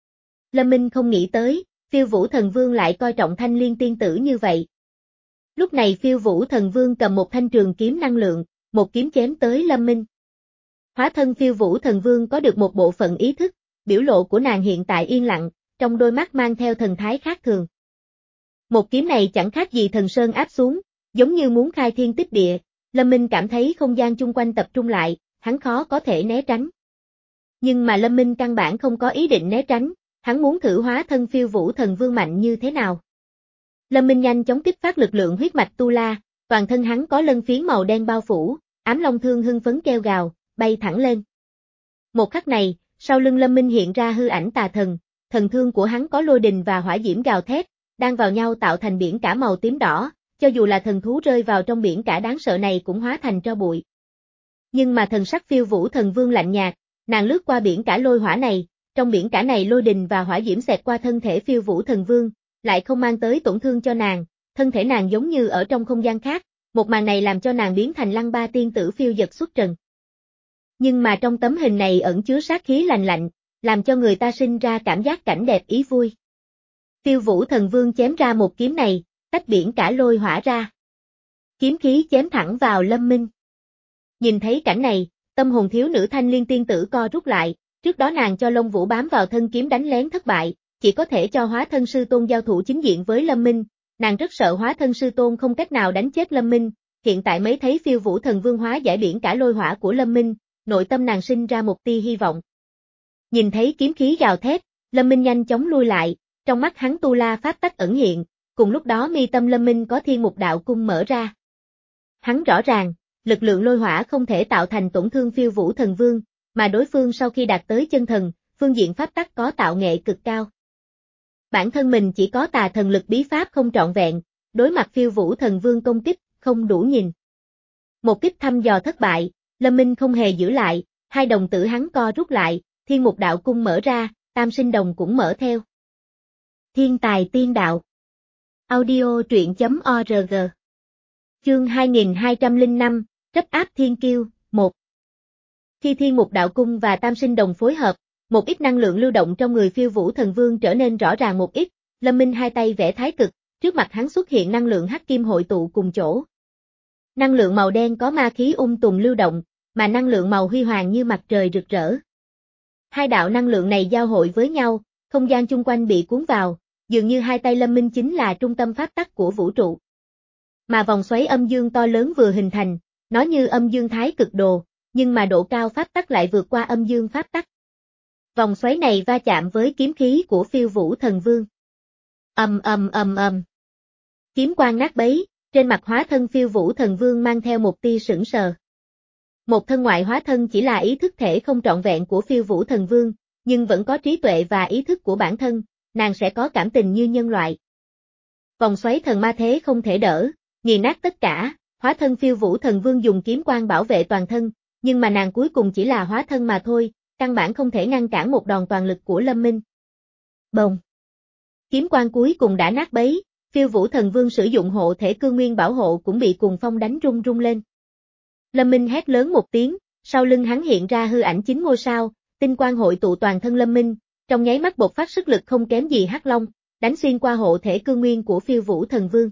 Lâm Minh không nghĩ tới, Phiêu Vũ Thần Vương lại coi trọng Thanh Liên tiên tử như vậy. Lúc này Phiêu Vũ Thần Vương cầm một thanh trường kiếm năng lượng, một kiếm chém tới Lâm Minh. Hóa thân Phiêu Vũ Thần Vương có được một bộ phận ý thức, biểu lộ của nàng hiện tại yên lặng, trong đôi mắt mang theo thần thái khác thường. Một kiếm này chẳng khác gì thần sơn áp xuống, giống như muốn khai thiên tích địa, Lâm Minh cảm thấy không gian chung quanh tập trung lại, hắn khó có thể né tránh. Nhưng mà Lâm Minh căn bản không có ý định né tránh, hắn muốn thử hóa thân Phiêu Vũ Thần Vương mạnh như thế nào. Lâm Minh nhanh chóng kích phát lực lượng huyết mạch tu la, toàn thân hắn có lân phiến màu đen bao phủ, ám long thương hưng phấn kêu gào, bay thẳng lên. Một khắc này, sau lưng Lâm Minh hiện ra hư ảnh tà thần, thần thương của hắn có lôi đình và hỏa diễm gào thét, đang vào nhau tạo thành biển cả màu tím đỏ, cho dù là thần thú rơi vào trong biển cả đáng sợ này cũng hóa thành tro bụi. Nhưng mà thần sắc Phiêu Vũ Thần Vương lạnh nhạt, nàng lướt qua biển cả lôi hỏa này, trong biển cả này lôi đình và hỏa diễm xẹt qua thân thể Phiêu Vũ Thần Vương, lại không mang tới tổn thương cho nàng, thân thể nàng giống như ở trong không gian khác, một màn này làm cho nàng biến thành Lăng Ba tiên tử phiêu dật xuất trần. Nhưng mà trong tấm hình này ẩn chứa sát khí lành lạnh, làm cho người ta sinh ra cảm giác cảnh đẹp ý vui. Phiêu Vũ Thần Vương chém ra một kiếm này, tách biển cả lôi hỏa ra. Kiếm khí chém thẳng vào Lâm Minh. Nhìn thấy cảnh này, tâm hồn thiếu nữ Thanh Liên tiên tử co rút lại, trước đó nàng cho Long Vũ bám vào thân kiếm đánh lén thất bại, chỉ có thể cho hóa thân sư tôn giao thủ chính diện với Lâm Minh, nàng rất sợ hóa thân sư tôn không cách nào đánh chết Lâm Minh, hiện tại mới thấy Phiêu Vũ Thần Vương hóa giải biển cả lôi hỏa của Lâm Minh, nội tâm nàng sinh ra một tia hy vọng. Nhìn thấy kiếm khí gào thét, Lâm Minh nhanh chóng lui lại, trong mắt hắn tu la pháp tắc ẩn hiện, cùng lúc đó mi tâm Lâm Minh có thiên mục đạo cung mở ra. Hắn rõ ràng, lực lượng lôi hỏa không thể tạo thành tổn thương Phiêu Vũ Thần Vương, mà đối phương sau khi đạt tới chân thần, phương diện pháp tắc có tạo nghệ cực cao. Bản thân mình chỉ có tà thần lực bí pháp không trọn vẹn, đối mặt Phiêu Vũ Thần Vương công kích, không đủ nhìn. Một kích thăm dò thất bại, Lâm Minh không hề giữ lại, hai đồng tử hắn co rút lại, thiên mục đạo cung mở ra, tam sinh đồng cũng mở theo. Thiên tài tiên đạo. Audio truyện chấm org. Chương hai nghìn hai trăm lẻ năm, trấp áp thiên kiêu, một. Khi thiên mục đạo cung và tam sinh đồng phối hợp, một ít năng lượng lưu động trong người Phiêu Vũ Thần Vương trở nên rõ ràng một ít, Lâm Minh hai tay vẽ thái cực, trước mặt hắn xuất hiện năng lượng hắc kim hội tụ cùng chỗ. Năng lượng màu đen có ma khí ung tùm lưu động, mà năng lượng màu huy hoàng như mặt trời rực rỡ. Hai đạo năng lượng này giao hội với nhau, không gian chung quanh bị cuốn vào, dường như hai tay Lâm Minh chính là trung tâm pháp tắc của vũ trụ. Mà vòng xoáy âm dương to lớn vừa hình thành, nó như âm dương thái cực đồ, nhưng mà độ cao pháp tắc lại vượt qua âm dương pháp tắc. Vòng xoáy này va chạm với kiếm khí của Phiêu Vũ Thần Vương. Ầm ầm ầm ầm. Kiếm quang nát bấy, trên mặt hóa thân Phiêu Vũ Thần Vương mang theo một tia sững sờ. Một thân ngoại hóa thân chỉ là ý thức thể không trọn vẹn của Phiêu Vũ Thần Vương, nhưng vẫn có trí tuệ và ý thức của bản thân, nàng sẽ có cảm tình như nhân loại. Vòng xoáy thần ma thế không thể đỡ, nghiền nát tất cả, hóa thân Phiêu Vũ Thần Vương dùng kiếm quang bảo vệ toàn thân, nhưng mà nàng cuối cùng chỉ là hóa thân mà thôi, căn bản không thể ngăn cản một đòn toàn lực của Lâm Minh. Bồng. Kiếm quang cuối cùng đã nát bấy, Phiêu Vũ Thần Vương sử dụng hộ thể cương nguyên bảo hộ cũng bị cuồng phong đánh rung rung lên. Lâm Minh hét lớn một tiếng, sau lưng hắn hiện ra hư ảnh chín ngôi sao, tinh quang hội tụ toàn thân Lâm Minh, trong nháy mắt bộc phát sức lực không kém gì Hắc Long, đánh xuyên qua hộ thể cương nguyên của Phiêu Vũ Thần Vương.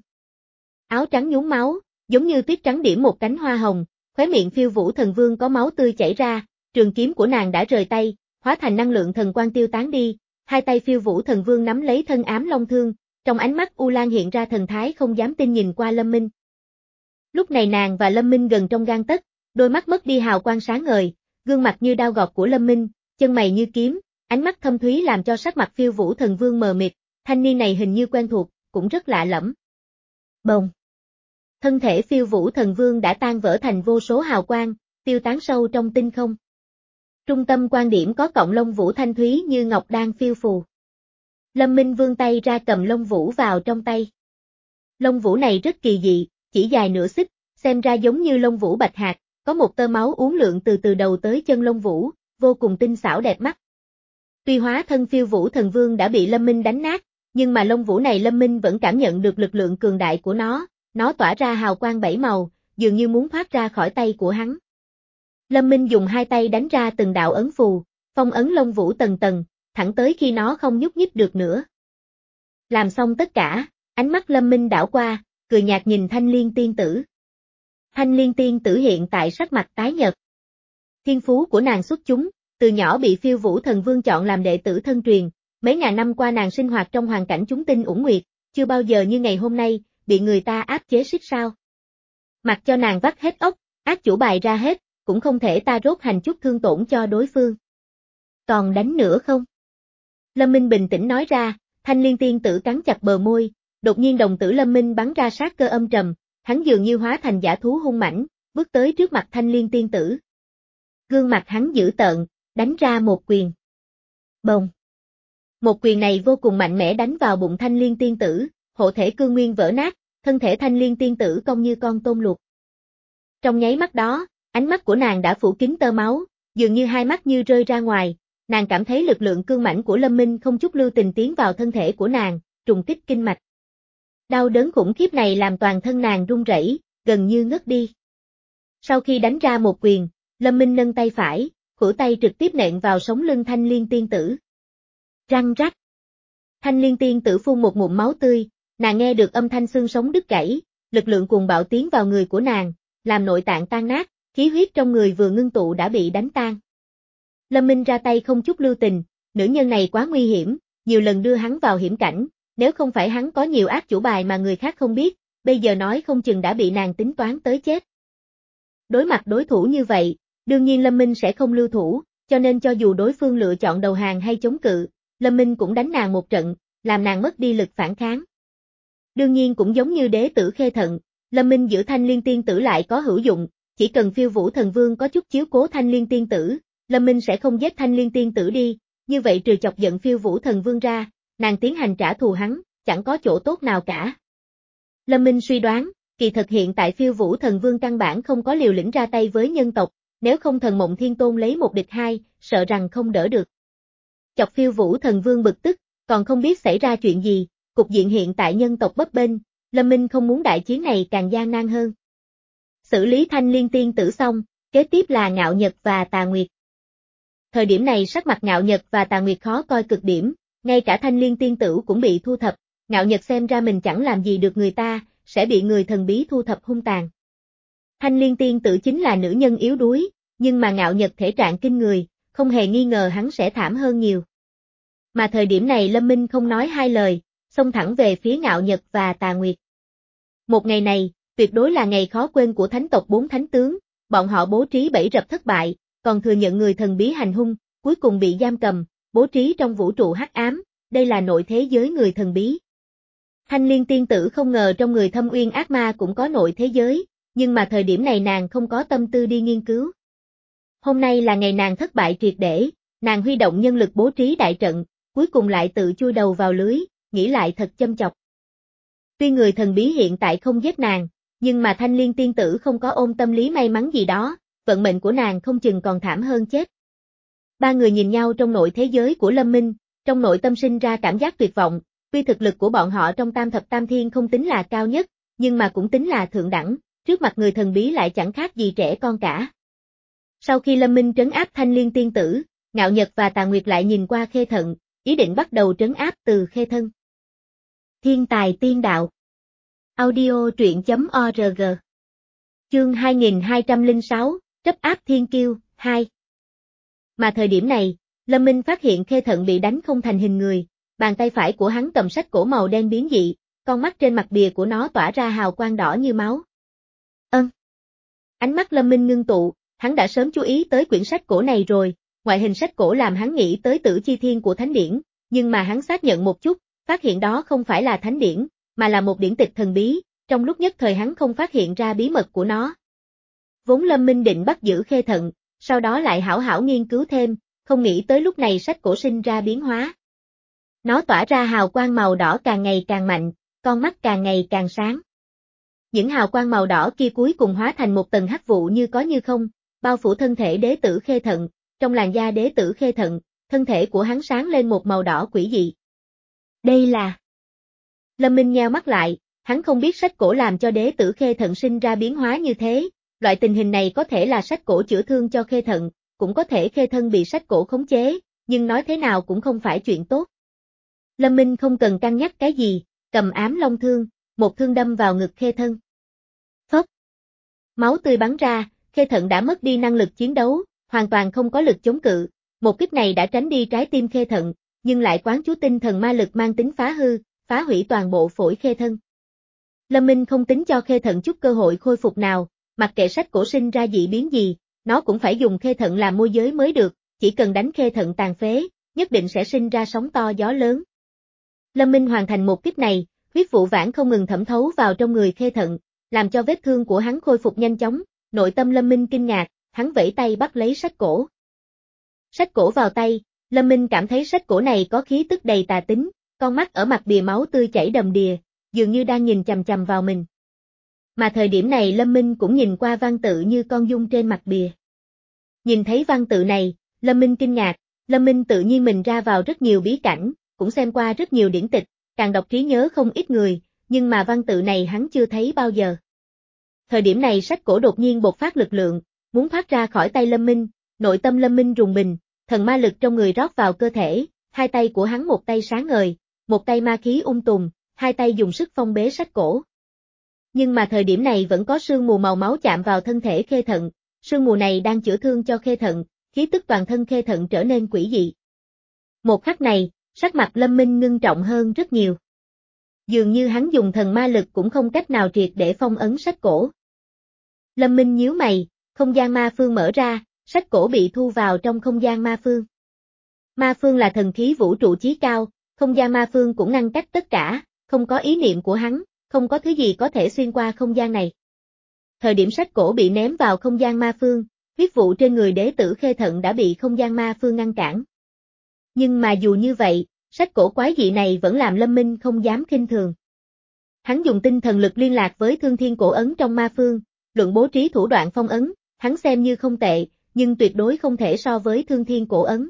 Áo trắng nhuốm máu, giống như tuyết trắng điểm một cánh hoa hồng, khóe miệng Phiêu Vũ Thần Vương có máu tươi chảy ra, trường kiếm của nàng đã rời tay, hóa thành năng lượng thần quang tiêu tán đi, hai tay Phiêu Vũ Thần Vương nắm lấy thân ám long thương, trong ánh mắt U Lan hiện ra thần thái không dám tin nhìn qua Lâm Minh. Lúc này nàng và Lâm Minh gần trong gang tấc, đôi mắt mất đi hào quang sáng ngời, gương mặt như đao gọt của Lâm Minh, chân mày như kiếm, ánh mắt thâm thúy làm cho sắc mặt Phiêu Vũ Thần Vương mờ mịt, thanh niên này hình như quen thuộc, cũng rất lạ lẫm. Bồng. Thân thể Phiêu Vũ Thần Vương đã tan vỡ thành vô số hào quang, tiêu tán sâu trong tinh không. Trung tâm quan điểm có cọng lông vũ thanh thúy như ngọc đang phiêu phù. Lâm Minh vươn tay ra cầm lông vũ vào trong tay. Lông vũ này rất kỳ dị, chỉ dài nửa xích, xem ra giống như lông vũ bạch hạt, có một tơ máu uốn lượn từ từ đầu tới chân lông vũ, vô cùng tinh xảo đẹp mắt. Tuy hóa thân Phiêu Vũ Thần Vương đã bị Lâm Minh đánh nát, nhưng mà lông vũ này Lâm Minh vẫn cảm nhận được lực lượng cường đại của nó, nó tỏa ra hào quang bảy màu, dường như muốn thoát ra khỏi tay của hắn. Lâm Minh dùng hai tay đánh ra từng đạo ấn phù, phong ấn lông vũ tầng tầng, thẳng tới khi nó không nhúc nhích được nữa. Làm xong tất cả, ánh mắt Lâm Minh đảo qua, cười nhạt nhìn Thanh Liên tiên tử. Thanh Liên tiên tử hiện tại sắc mặt tái nhợt. Thiên phú của nàng xuất chúng, từ nhỏ bị Phiêu Vũ Thần Vương chọn làm đệ tử thân truyền, mấy ngàn năm qua nàng sinh hoạt trong hoàn cảnh chúng tinh ủng nguyệt, chưa bao giờ như ngày hôm nay, bị người ta áp chế xích sao. Mặc cho nàng vắt hết óc, ác chủ bài ra hết, cũng không thể ta rốt hành chút thương tổn cho đối phương. Còn đánh nữa không? Lâm Minh bình tĩnh nói ra, Thanh Liên tiên tử cắn chặt bờ môi, đột nhiên đồng tử Lâm Minh bắn ra sát cơ âm trầm, hắn dường như hóa thành dã thú hung mãnh, bước tới trước mặt Thanh Liên tiên tử. Gương mặt hắn dữ tợn, đánh ra một quyền. Bồng. Một quyền này vô cùng mạnh mẽ đánh vào bụng Thanh Liên tiên tử, hộ thể cương nguyên vỡ nát, thân thể Thanh Liên tiên tử cong như con tôm luộc. Trong nháy mắt đó, ánh mắt của nàng đã phủ kín tơ máu, dường như hai mắt như rơi ra ngoài, nàng cảm thấy lực lượng cương mãnh của Lâm Minh không chút lưu tình tiến vào thân thể của nàng, trùng kích kinh mạch. Đau đớn khủng khiếp này làm toàn thân nàng run rẩy, gần như ngất đi. Sau khi đánh ra một quyền, Lâm Minh nâng tay phải, khuỷu tay trực tiếp nện vào sống lưng Thanh Liên tiên tử. Răng rắc. Thanh Liên tiên tử phun một ngụm máu tươi, nàng nghe được âm thanh xương sống đứt gãy, lực lượng cuồng bạo tiến vào người của nàng, làm nội tạng tan nát, khí huyết trong người vừa ngưng tụ đã bị đánh tan. Lâm Minh ra tay không chút lưu tình, nữ nhân này quá nguy hiểm, nhiều lần đưa hắn vào hiểm cảnh, nếu không phải hắn có nhiều ác chủ bài mà người khác không biết, bây giờ nói không chừng đã bị nàng tính toán tới chết. Đối mặt đối thủ như vậy, đương nhiên Lâm Minh sẽ không lưu thủ, cho nên cho dù đối phương lựa chọn đầu hàng hay chống cự, Lâm Minh cũng đánh nàng một trận, làm nàng mất đi lực phản kháng. Đương nhiên cũng giống như đế tử Khê Thận, Lâm Minh giữ Thanh Liên tiên tử lại có hữu dụng, chỉ cần Phiêu Vũ Thần Vương có chút chiếu cố Thanh Liên tiên tử, Lâm Minh sẽ không giết Thanh Liên tiên tử đi, như vậy trừ chọc giận Phiêu Vũ Thần Vương ra, nàng tiến hành trả thù hắn, chẳng có chỗ tốt nào cả. Lâm Minh suy đoán, kỳ thực hiện tại Phiêu Vũ Thần Vương căn bản không có liều lĩnh ra tay với nhân tộc, nếu không Thần Mộng Thiên Tôn lấy một địch hai, sợ rằng không đỡ được. Chọc Phiêu Vũ Thần Vương bực tức, còn không biết xảy ra chuyện gì, cục diện hiện tại nhân tộc bấp bênh, Lâm Minh không muốn đại chiến này càng gian nan hơn. Xử lý Thanh Liên tiên tử xong, kế tiếp là Ngạo Nhật và Tà Nguyệt. Thời điểm này sắc mặt Ngạo Nhật và Tà Nguyệt khó coi cực điểm, ngay cả Thanh Liên tiên tử cũng bị thu thập, Ngạo Nhật xem ra mình chẳng làm gì được người ta, sẽ bị người thần bí thu thập hung tàn. Thanh Liên tiên tử chính là nữ nhân yếu đuối, nhưng mà Ngạo Nhật thể trạng kinh người, không hề nghi ngờ hắn sẽ thảm hơn nhiều. Mà thời điểm này Lâm Minh không nói hai lời, xông thẳng về phía Ngạo Nhật và Tà Nguyệt. Một ngày này, tuyệt đối là ngày khó quên của thánh tộc bốn thánh tướng, bọn họ bố trí bẫy rập thất bại, còn thừa nhận người thần bí hành hung, cuối cùng bị giam cầm, bố trí trong vũ trụ hắc ám, đây là nội thế giới người thần bí. Thanh Liên tiên tử không ngờ trong người Thâm Uyên ác ma cũng có nội thế giới, nhưng mà thời điểm này nàng không có tâm tư đi nghiên cứu. Hôm nay là ngày nàng thất bại triệt để, nàng huy động nhân lực bố trí đại trận, cuối cùng lại tự chui đầu vào lưới, nghĩ lại thật châm chọc. Tuy người thần bí hiện tại không giết nàng, nhưng mà Thanh Liên tiên tử không có ôm tâm lý may mắn gì đó, vận mệnh của nàng không chừng còn thảm hơn chết. Ba người nhìn nhau trong nội thế giới của Lâm Minh, trong nội tâm sinh ra cảm giác tuyệt vọng, tuy thực lực của bọn họ trong tam thập tam thiên không tính là cao nhất, nhưng mà cũng tính là thượng đẳng, trước mặt người thần bí lại chẳng khác gì trẻ con cả. Sau khi Lâm Minh trấn áp Thanh Liên tiên tử, Ngạo Nhật và Tà Nguyệt lại nhìn qua Khê Thận, ý định bắt đầu trấn áp từ Khê Thân. Thiên tài tiên đạo. Audio truyện chấm org. Chương hai nghìn hai trăm lẻ sáu, trấn áp thiên kiêu, hai. Mà thời điểm này, Lâm Minh phát hiện Khê Thận bị đánh không thành hình người, bàn tay phải của hắn cầm sách cổ màu đen biến dị, con mắt trên mặt bìa của nó tỏa ra hào quang đỏ như máu. Ân. Ánh mắt Lâm Minh ngưng tụ, hắn đã sớm chú ý tới quyển sách cổ này rồi, ngoại hình sách cổ làm hắn nghĩ tới Tử Chi Thiên của Thánh Điển, nhưng mà hắn xác nhận một chút, phát hiện đó không phải là Thánh Điển, mà là một điển tịch thần bí, trong lúc nhất thời hắn không phát hiện ra bí mật của nó. Vốn Lâm Minh định bắt giữ Khê Thận, sau đó lại hảo hảo nghiên cứu thêm, không nghĩ tới lúc này sách cổ sinh ra biến hóa. Nó tỏa ra hào quang màu đỏ càng ngày càng mạnh, con mắt càng ngày càng sáng. Những hào quang màu đỏ kia cuối cùng hóa thành một tầng hắc vụ như có như không, bao phủ thân thể đế tử Khê Thận, trong làn da đế tử Khê Thận, thân thể của hắn sáng lên một màu đỏ quỷ dị. Đây là... Lâm Minh nheo mắt lại, hắn không biết sách cổ làm cho đế tử Khê Thận sinh ra biến hóa như thế, loại tình hình này có thể là sách cổ chữa thương cho Khê Thận, cũng có thể Khê Thân bị sách cổ khống chế, nhưng nói thế nào cũng không phải chuyện tốt. Lâm Minh không cần cân nhắc cái gì, cầm ám long thương, một thương đâm vào ngực Khê Thân. Phốc. Máu tươi bắn ra, Khê Thận đã mất đi năng lực chiến đấu, hoàn toàn không có lực chống cự, một kích này đã tránh đi trái tim Khê Thận, nhưng lại quán chú tinh thần ma lực mang tính phá hư, phá hủy toàn bộ phổi Khê Thân. Lâm Minh không tính cho Khê Thận chút cơ hội khôi phục nào, mặc kệ sách cổ sinh ra dị biến gì, nó cũng phải dùng Khê Thận làm môi giới mới được, chỉ cần đánh Khê Thận tàn phế, nhất định sẽ sinh ra sóng to gió lớn. Lâm Minh hoàn thành một kích này, huyết vụ vãn không ngừng thẩm thấu vào trong người Khê Thận, làm cho vết thương của hắn khôi phục nhanh chóng, nội tâm Lâm Minh kinh ngạc, hắn vẫy tay bắt lấy sách cổ. Sách cổ vào tay, Lâm Minh cảm thấy sách cổ này có khí tức đầy tà tính, con mắt ở mặt bìa máu tươi chảy đầm đìa, dường như đang nhìn chằm chằm vào mình. Mà thời điểm này Lâm Minh cũng nhìn qua văn tự như con giun trên mặt bìa. Nhìn thấy văn tự này, Lâm Minh kinh ngạc, Lâm Minh tự nhiên mình ra vào rất nhiều bí cảnh, cũng xem qua rất nhiều điển tịch, càng đọc trí nhớ không ít người, nhưng mà văn tự này hắn chưa thấy bao giờ. Thời điểm này sách cổ đột nhiên bộc phát lực lượng, muốn thoát ra khỏi tay Lâm Minh, nội tâm Lâm Minh rùng mình, thần ma lực trong người rót vào cơ thể, hai tay của hắn một tay sáng ngời, một tay ma khí ung tùm, hai tay dùng sức phong bế sách cổ. Nhưng mà thời điểm này vẫn có sương mù màu máu chạm vào thân thể Khê Thận, sương mù này đang chữa thương cho Khê Thận, khí tức toàn thân Khê Thận trở nên quỷ dị. Một khắc này, sắc mặt Lâm Minh ngưng trọng hơn rất nhiều. Dường như hắn dùng thần ma lực cũng không cách nào triệt để phong ấn sách cổ. Lâm Minh nhíu mày, không gian ma phương mở ra, sách cổ bị thu vào trong không gian ma phương. Ma phương là thần khí vũ trụ chí cao, không gian ma phương cũng ngăn cách tất cả, không có ý niệm của hắn, không có thứ gì có thể xuyên qua không gian này. Thời điểm sách cổ bị ném vào không gian ma phương, huyết vụ trên người đế tử Khê Thận đã bị không gian ma phương ngăn cản. Nhưng mà dù như vậy, sách cổ quái dị này vẫn làm Lâm Minh không dám khinh thường. Hắn dùng tinh thần lực liên lạc với thương thiên cổ ấn trong ma phương, luận bố trí thủ đoạn phong ấn, hắn xem như không tệ, nhưng tuyệt đối không thể so với thương thiên cổ ấn.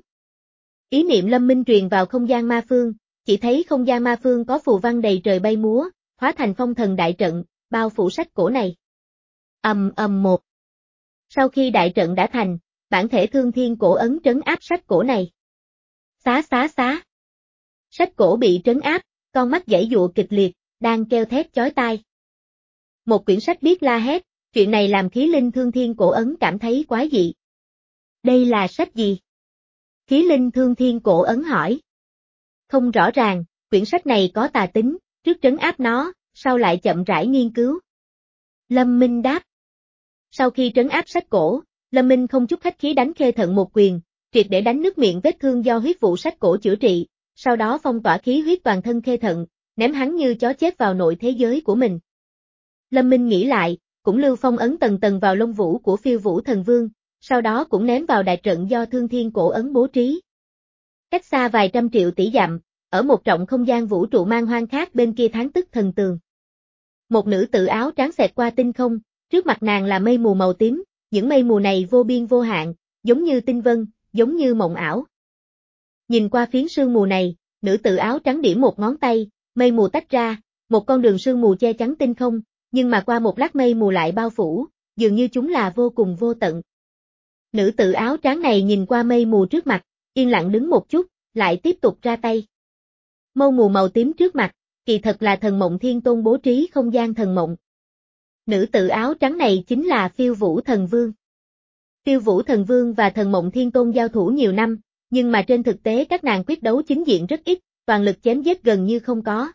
Ý niệm Lâm Minh truyền vào không gian ma phương, chỉ thấy không gian ma phương có phù văn đầy trời bay múa, hóa thành phong thần đại trận, bao phủ sách cổ này. Ầm ầm một. Sau khi đại trận đã thành, bản thể thương thiên cổ ấn trấn áp sách cổ này. Xá xá xá. Sách cổ bị trấn áp, con mắt giãy giụa kịch liệt, đang kêu thét chói tai. Một quyển sách biết la hét, chuyện này làm khí linh thương thiên cổ ấn cảm thấy quái dị. Đây là sách gì? Khí linh thương thiên cổ ấn hỏi. Không rõ ràng, quyển sách này có tà tính, trước trấn áp nó, sau lại chậm rãi nghiên cứu. Lâm Minh đáp. Sau khi trấn áp sách cổ, Lâm Minh không chút khách khí đánh Khê Thận một quyền, triệt để đánh nứt miệng vết thương do huyết vụ sách cổ chữa trị, sau đó phong tỏa khí huyết toàn thân Khê Thận, ném hắn như chó chết vào nội thế giới của mình. Lâm Minh nghĩ lại, cũng lưu phong ấn tầng tầng vào lông vũ của Phiêu Vũ Thần Vương, sau đó cũng ném vào đại trận do Thương Thiên Cổ ấn bố trí. Cách xa vài trăm triệu tỷ dặm, ở một trọng không gian vũ trụ man hoang khác bên kia tháng tức thần tường. Một nữ tử áo trắng xẹt qua tinh không, trước mặt nàng là mây mù màu tím, những mây mù này vô biên vô hạn, giống như tinh vân, giống như mộng ảo. Nhìn qua phiến sương mù này, nữ tử áo trắng điểm một ngón tay, mây mù tách ra, một con đường sương mù che chắn tinh không, nhưng mà qua một lát mây mù lại bao phủ, dường như chúng là vô cùng vô tận. Nữ tử áo trắng này nhìn qua mây mù trước mặt, yên lặng đứng một chút, lại tiếp tục ra tay. Mây mù màu tím trước mặt, kỳ thật là thần mộng thiên tôn bố trí không gian thần mộng. Nữ tử áo trắng này chính là Phiêu Vũ Thần Vương. Phiêu Vũ Thần Vương và thần mộng thiên tôn giao thủ nhiều năm, nhưng mà trên thực tế các nàng quyết đấu chính diện rất ít, toàn lực chém giết gần như không có.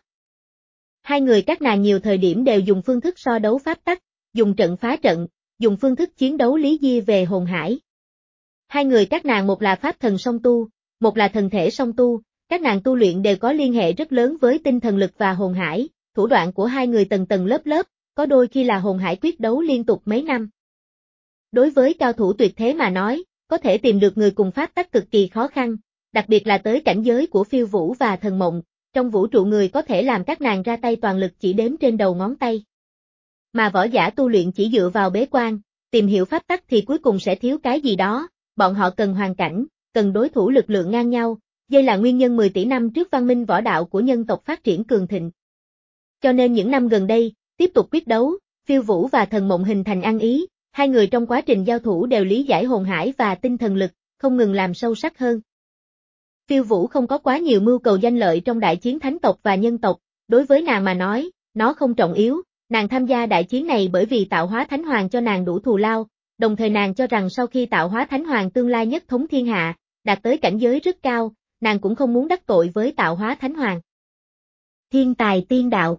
Hai người các nàng nhiều thời điểm đều dùng phương thức so đấu pháp tắc, dùng trận phá trận, dùng phương thức chiến đấu lý di về hồn hải. Hai người các nàng một là pháp thần song tu, một là thần thể song tu, các nàng tu luyện đều có liên hệ rất lớn với tinh thần lực và hồn hải, thủ đoạn của hai người tầng tầng lớp lớp, có đôi khi là hồn hải quyết đấu liên tục mấy năm. Đối với cao thủ tuyệt thế mà nói, có thể tìm được người cùng pháp tắc cực kỳ khó khăn, đặc biệt là tới cảnh giới của Phiêu Vũ và thần mộng, trong vũ trụ người có thể làm các nàng ra tay toàn lực chỉ đếm trên đầu ngón tay. Mà võ giả tu luyện chỉ dựa vào bế quan, tìm hiểu pháp tắc thì cuối cùng sẽ thiếu cái gì đó, bọn họ cần hoàn cảnh, cần đối thủ lực lượng ngang nhau, đây là nguyên nhân mười tỷ năm trước văn minh võ đạo của nhân tộc phát triển cường thịnh. Cho nên những năm gần đây, tiếp tục quyết đấu, Phiêu Vũ và thần mộng hình thành ăn ý, hai người trong quá trình giao thủ đều lý giải hồn hải và tinh thần lực, không ngừng làm sâu sắc hơn. Phiêu Vũ không có quá nhiều mưu cầu danh lợi trong đại chiến thánh tộc và nhân tộc, đối với nàng mà nói, nó không trọng yếu, nàng tham gia đại chiến này bởi vì tạo hóa thánh hoàng cho nàng đủ thù lao, đồng thời nàng cho rằng sau khi tạo hóa thánh hoàng tương lai nhất thống thiên hạ, đạt tới cảnh giới rất cao, nàng cũng không muốn đắc tội với tạo hóa thánh hoàng. Thiên tài tiên đạo.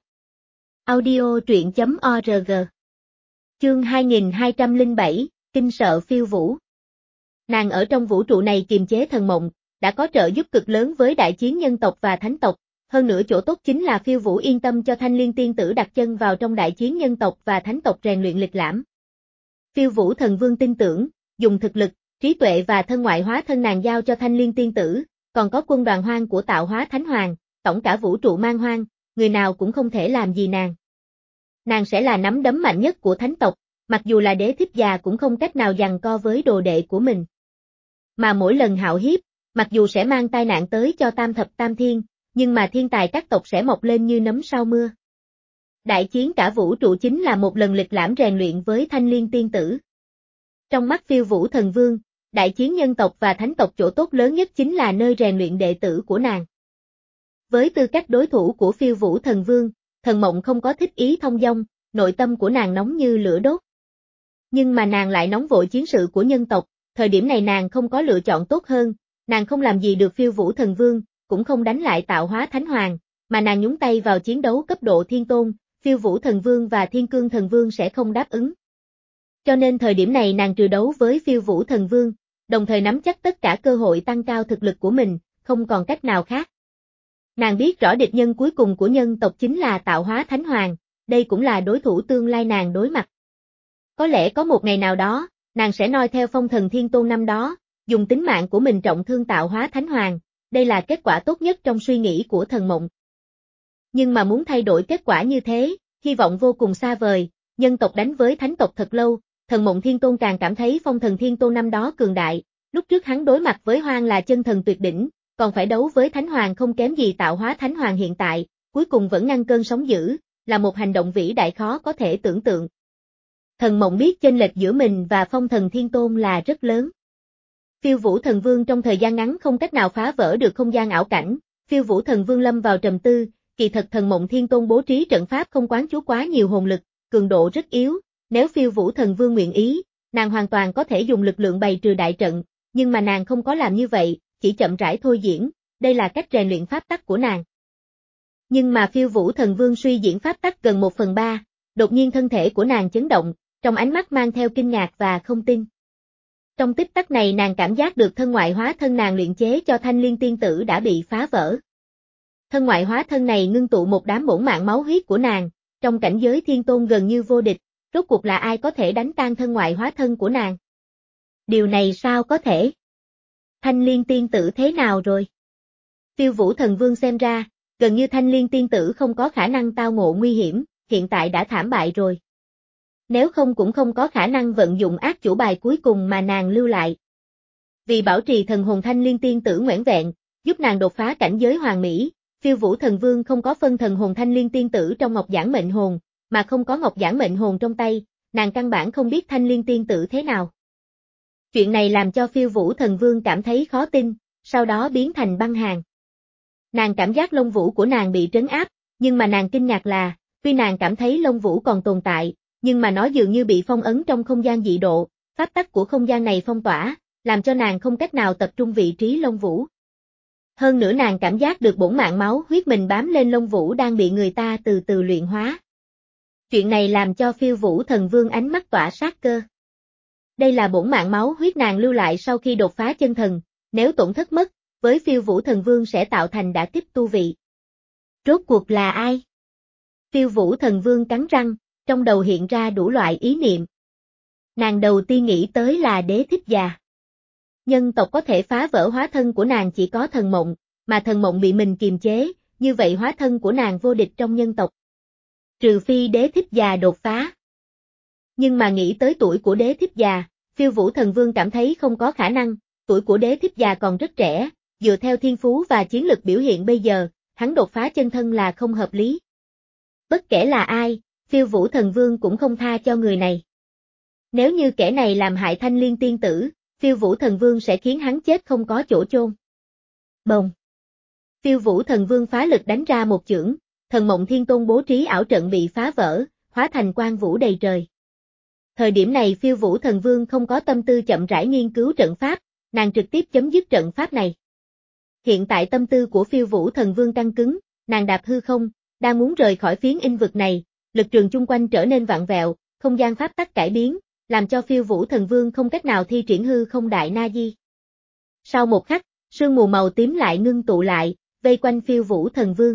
Audio truyện chấm org. Chương hai nghìn hai trăm lẻ bảy, Kinh sợ Phiêu Vũ. Nàng ở trong vũ trụ này kiềm chế thần mộng, đã có trợ giúp cực lớn với đại chiến nhân tộc và thánh tộc, hơn nữa chỗ tốt chính là Phiêu Vũ yên tâm cho Thanh Liên tiên tử đặt chân vào trong đại chiến nhân tộc và thánh tộc rèn luyện lịch lãm. Phiêu Vũ Thần Vương tin tưởng, dùng thực lực, trí tuệ và thân ngoại hóa thân nàng giao cho Thanh Liên tiên tử, còn có quân đoàn hoang của Tạo Hóa Thánh Hoàng, tổng cả vũ trụ man hoang, người nào cũng không thể làm gì nàng. Nàng sẽ là nắm đấm mạnh nhất của thánh tộc, mặc dù là đế thiếp già cũng không cách nào giằng co với đồ đệ của mình. Mà mỗi lần hạo hiếp, mặc dù sẽ mang tai nạn tới cho tam thập tam thiên, nhưng mà thiên tài các tộc sẽ mọc lên như nấm sau mưa. Đại chiến cả vũ trụ chính là một lần lịch lãm rèn luyện với Thanh Liên tiên tử. Trong mắt Phiêu Vũ Thần Vương, đại chiến nhân tộc và thánh tộc chỗ tốt lớn nhất chính là nơi rèn luyện đệ tử của nàng. Với tư cách đối thủ của Phiêu Vũ Thần Vương, Thần Mộng không có thích ý thông dong, nội tâm của nàng nóng như lửa đốt. Nhưng mà nàng lại nóng vội chiến sự của nhân tộc, thời điểm này nàng không có lựa chọn tốt hơn, nàng không làm gì được Phiêu Vũ Thần Vương, cũng không đánh lại Tạo Hóa Thánh Hoàng, mà nàng nhúng tay vào chiến đấu cấp độ thiên tôn, Phiêu Vũ Thần Vương và Thiên Cương Thần Vương sẽ không đáp ứng. Cho nên thời điểm này nàng trừ đấu với Phiêu Vũ Thần Vương, đồng thời nắm chắc tất cả cơ hội tăng cao thực lực của mình, không còn cách nào khác. Nàng biết rõ địch nhân cuối cùng của nhân tộc chính là Tạo Hóa Thánh Hoàng, đây cũng là đối thủ tương lai nàng đối mặt. Có lẽ có một ngày nào đó, nàng sẽ noi theo phong thần thiên tôn năm đó, dùng tính mạng của mình trọng thương Tạo Hóa Thánh Hoàng, đây là kết quả tốt nhất trong suy nghĩ của Thần Mộng. Nhưng mà muốn thay đổi kết quả như thế, hy vọng vô cùng xa vời, nhân tộc đánh với thánh tộc thật lâu, Thần Mộng Thiên Tôn càng cảm thấy phong thần thiên tôn năm đó cường đại, lúc trước hắn đối mặt với Hoang là chân thần tuyệt đỉnh, còn phải đấu với Thánh Hoàng không kém gì Tạo Hóa Thánh Hoàng hiện tại, cuối cùng vẫn ngăn cơn sóng dữ, là một hành động vĩ đại khó có thể tưởng tượng. Thần Mộng biết chênh lệch giữa mình và phong thần thiên tôn là rất lớn. Phiêu Vũ Thần Vương trong thời gian ngắn không cách nào phá vỡ được không gian ảo cảnh, Phiêu Vũ Thần Vương lâm vào trầm tư, kỳ thật Thần Mộng Thiên Tôn bố trí trận pháp không quán chú quá nhiều hồn lực, cường độ rất yếu, nếu Phiêu Vũ Thần Vương nguyện ý, nàng hoàn toàn có thể dùng lực lượng bày trừ đại trận, nhưng mà nàng không có làm như vậy, chỉ chậm rãi thôi diễn, đây là cách rèn luyện pháp tắc của nàng. Nhưng mà Phiêu Vũ Thần Vương suy diễn pháp tắc gần một phần ba, đột nhiên thân thể của nàng chấn động, trong ánh mắt mang theo kinh ngạc và không tin. Trong tích tắc này nàng cảm giác được thân ngoại hóa thân nàng luyện chế cho Thanh Liên tiên tử đã bị phá vỡ. Thân ngoại hóa thân này ngưng tụ một đám bổn mạng máu huyết của nàng, trong cảnh giới thiên tôn gần như vô địch, rốt cuộc là ai có thể đánh tan thân ngoại hóa thân của nàng? Điều này sao có thể? Thanh Liên tiên tử thế nào rồi? Phiêu Vũ Thần Vương xem ra, gần như Thanh Liên tiên tử không có khả năng tao ngộ nguy hiểm, hiện tại đã thảm bại rồi. Nếu không cũng không có khả năng vận dụng ác chủ bài cuối cùng mà nàng lưu lại. Vì bảo trì thần hồn Thanh Liên tiên tử ngoãn vẹn, giúp nàng đột phá cảnh giới hoàn mỹ, Phiêu Vũ Thần Vương không có phân thần hồn Thanh Liên tiên tử trong ngọc giản mệnh hồn, mà không có ngọc giản mệnh hồn trong tay, nàng căn bản không biết Thanh Liên tiên tử thế nào. Chuyện này làm cho Phiêu Vũ Thần Vương cảm thấy khó tin, sau đó biến thành băng hàn. Nàng cảm giác lông vũ của nàng bị trấn áp, nhưng mà nàng kinh ngạc là, tuy nàng cảm thấy lông vũ còn tồn tại, nhưng mà nó dường như bị phong ấn trong không gian dị độ, pháp tắc của không gian này phong tỏa, làm cho nàng không cách nào tập trung vị trí lông vũ. Hơn nữa nàng cảm giác được bổn mạng máu huyết mình bám lên lông vũ đang bị người ta từ từ luyện hóa. Chuyện này làm cho Phiêu Vũ Thần Vương ánh mắt tỏa sát cơ. Đây là bổn mạng máu huyết nàng lưu lại sau khi đột phá chân thần, nếu tổn thất mất, với Phiêu Vũ Thần Vương sẽ tạo thành đả kích tu vị. Rốt cuộc là ai? Phiêu Vũ Thần Vương cắn răng, trong đầu hiện ra đủ loại ý niệm. Nàng đầu tiên nghĩ tới là đế thích già. Nhân tộc có thể phá vỡ hóa thân của nàng chỉ có Thần Mộng, mà Thần Mộng bị mình kiềm chế, như vậy hóa thân của nàng vô địch trong nhân tộc. Trừ phi đế thích già đột phá. Nhưng mà nghĩ tới tuổi của đế thích già, Phiêu Vũ Thần Vương cảm thấy không có khả năng, tuổi của đế thích già còn rất trẻ, dựa theo thiên phú và chiến lực biểu hiện bây giờ, hắn đột phá chân thân là không hợp lý. Bất kể là ai, Phiêu Vũ Thần Vương cũng không tha cho người này. Nếu như kẻ này làm hại Thanh Liên tiên tử, Phiêu Vũ Thần Vương sẽ khiến hắn chết không có chỗ chôn. Bồng. Phiêu Vũ Thần Vương phá lực đánh ra một chưởng, Thần Mộng Thiên Tôn bố trí ảo trận bị phá vỡ, hóa thành quang vũ đầy trời. Thời điểm này Phiêu Vũ Thần Vương không có tâm tư chậm rãi nghiên cứu trận pháp, nàng trực tiếp chấm dứt trận pháp này. Hiện tại tâm tư của Phiêu Vũ Thần Vương căng cứng, nàng đạp hư không, đang muốn rời khỏi phiến in vực này, lực trường chung quanh trở nên vặn vẹo, không gian pháp tắc cải biến, làm cho Phiêu Vũ Thần Vương không cách nào thi triển hư không đại na di. Sau một khắc, sương mù màu tím lại ngưng tụ lại, vây quanh Phiêu Vũ Thần Vương.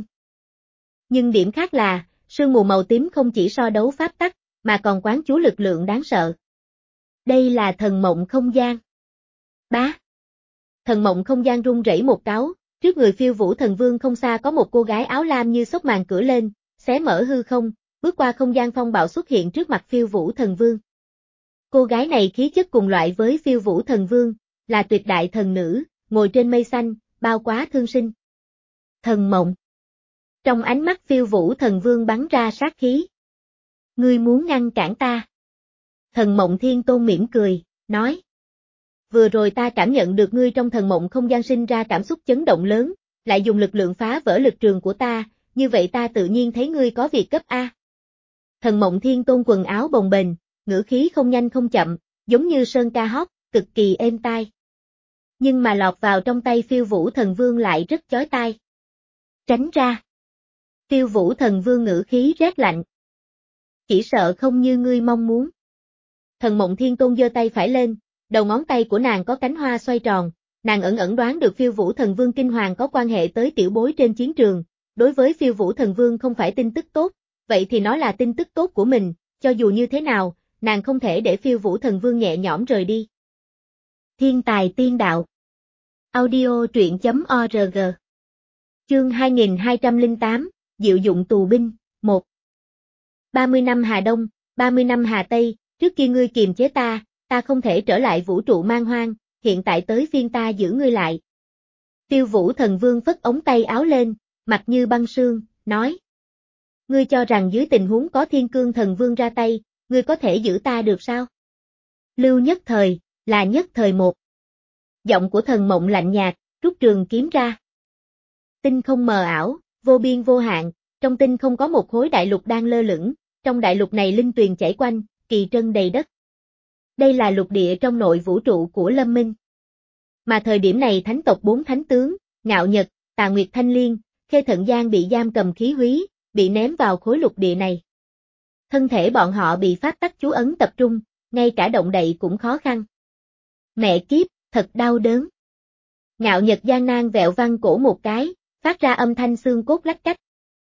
Nhưng điểm khác là, sương mù màu tím không chỉ so đấu pháp tắc, mà còn quán chú lực lượng đáng sợ. Đây là thần mộng không gian. Bá. Thần mộng không gian rung rẩy một cái, trước người Phiêu Vũ Thần Vương không xa có một cô gái áo lam như xốc màn cửa lên, xé mở hư không, bước qua không gian phong bạo xuất hiện trước mặt Phiêu Vũ Thần Vương. Cô gái này khí chất cùng loại với Phiêu Vũ Thần Vương, là tuyệt đại thần nữ, ngồi trên mây xanh, bao quá thương sinh. Thần mộng. Trong ánh mắt Phiêu Vũ Thần Vương bắn ra sát khí. Ngươi muốn ngăn cản ta. Thần mộng Thiên Tôn mỉm cười, nói. Vừa rồi ta cảm nhận được ngươi trong thần mộng không gian sinh ra cảm xúc chấn động lớn, lại dùng lực lượng phá vỡ lực trường của ta, như vậy ta tự nhiên thấy ngươi có việc cấp A. Thần mộng Thiên Tôn quần áo bồng bềnh, ngữ khí không nhanh không chậm, giống như sơn ca hót, cực kỳ êm tai. Nhưng mà lọt vào trong tay Phiêu Vũ Thần Vương lại rất chói tai. Tránh ra. Phiêu Vũ Thần Vương ngữ khí rét lạnh. Chỉ sợ không như ngươi mong muốn. Thần mộng Thiên Tôn giơ tay phải lên, đầu ngón tay của nàng có cánh hoa xoay tròn, nàng ẩn ẩn đoán được Phiêu Vũ Thần Vương kinh hoàng có quan hệ tới tiểu bối trên chiến trường, đối với Phiêu Vũ Thần Vương không phải tin tức tốt, vậy thì nó là tin tức tốt của mình, cho dù như thế nào, nàng không thể để Phiêu Vũ Thần Vương nhẹ nhõm rời đi. Thiên tài tiên đạo. Audio truyện chấm org. Chương hai nghìn hai trăm lẻ tám, Diệu dụng tù binh, một. ba mươi năm Hà Đông, ba mươi năm Hà Tây, trước kia ngươi kiềm chế ta, ta không thể trở lại vũ trụ man hoang, hiện tại tới phiên ta giữ ngươi lại. Phiêu Vũ Thần Vương phất ống tay áo lên, mặt như băng sương, nói. Ngươi cho rằng dưới tình huống có Thiên Cương Thần Vương ra tay, ngươi có thể giữ ta được sao? Lưu nhất thời, là nhất thời một. Giọng của thần mộng lạnh nhạt, rút trường kiếm ra. Tinh không mờ ảo, vô biên vô hạn, trong tinh không có một khối đại lục đang lơ lửng, trong đại lục này linh tuyền chảy quanh, kỳ trân đầy đất. Đây là lục địa trong nội vũ trụ của Lâm Minh. Mà thời điểm này thánh tộc bốn thánh tướng, Ngạo Nhật, Tà Nguyệt Thanh Liên, Khê Thận Giang bị giam cầm khí húy, bị ném vào khối lục địa này. Thân thể bọn họ bị pháp tắc chú ấn tập trung, ngay cả động đậy cũng khó khăn. Mẹ kiếp, thật đau đớn. Ngạo Nhật gian nan vẹo văng cổ một cái, phát ra âm thanh xương cốt lách cách.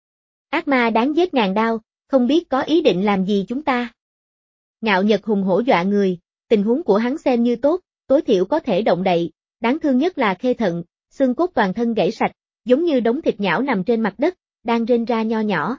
Ác ma đáng giết ngàn đao, không biết có ý định làm gì chúng ta. Ngạo Nhật hùng hổ dọa người, tình huống của hắn xem như tốt, tối thiểu có thể động đậy, đáng thương nhất là Khê Thận, xương cốt toàn thân gãy sạch, giống như đống thịt nhão nằm trên mặt đất, đang rên ra nho nhỏ.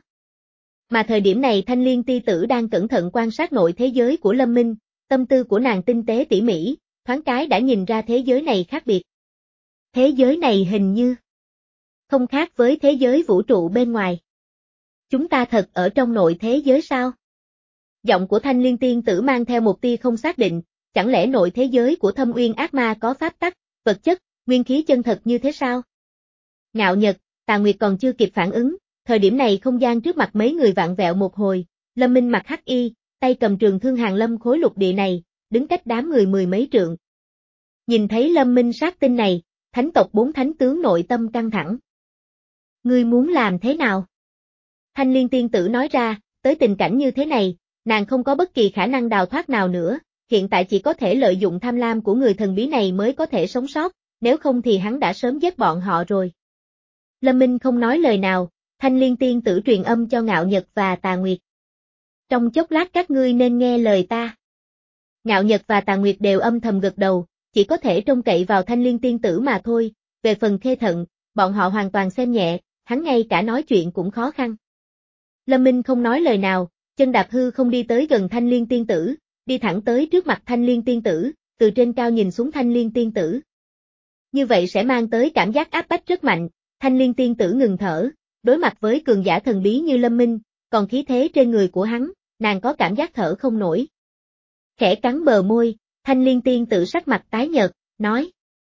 Mà thời điểm này Thanh Liên Ti Tử đang cẩn thận quan sát nội thế giới của Lâm Minh, tâm tư của nàng tinh tế tỉ mỉ, thoáng cái đã nhìn ra thế giới này khác biệt. Thế giới này hình như không khác với thế giới vũ trụ bên ngoài. Chúng ta thật ở trong nội thế giới sao? Giọng của Thanh Liên Tiên Tử mang theo một tia không xác định, chẳng lẽ nội thế giới của Thâm Uyên ác ma có pháp tắc, vật chất, nguyên khí chân thật như thế sao? Ngạo Nhật, Tà Nguyệt còn chưa kịp phản ứng, thời điểm này không gian trước mặt mấy người vạn vẹo một hồi, Lâm Minh mặc hắc y, tay cầm trường thương hàng lâm khối lục địa này, đứng cách đám người mười mấy trượng. Nhìn thấy Lâm Minh sát tinh này, thánh tộc bốn thánh tướng nội tâm căng thẳng. Ngươi muốn làm thế nào? Thanh Liên Tiên Tử nói ra, tới tình cảnh như thế này, nàng không có bất kỳ khả năng đào thoát nào nữa, hiện tại chỉ có thể lợi dụng tham lam của người thần bí này mới có thể sống sót, nếu không thì hắn đã sớm giết bọn họ rồi. Lâm Minh không nói lời nào, Thanh Liên Tiên Tử truyền âm cho Ngạo Nhật và Tà Nguyệt. Trong chốc lát các ngươi nên nghe lời ta. Ngạo Nhật và Tà Nguyệt đều âm thầm gật đầu, chỉ có thể trông cậy vào Thanh Liên Tiên Tử mà thôi, về phần Khê Thận, bọn họ hoàn toàn xem nhẹ, hắn ngay cả nói chuyện cũng khó khăn. Lâm Minh không nói lời nào, chân đạp hư không đi tới gần Thanh Liên Tiên Tử, đi thẳng tới trước mặt Thanh Liên Tiên Tử, từ trên cao nhìn xuống Thanh Liên Tiên Tử. Như vậy sẽ mang tới cảm giác áp bách rất mạnh, Thanh Liên Tiên Tử ngừng thở, đối mặt với cường giả thần bí như Lâm Minh, còn khí thế trên người của hắn, nàng có cảm giác thở không nổi. Khẽ cắn bờ môi, Thanh Liên Tiên Tử sắc mặt tái nhợt, nói.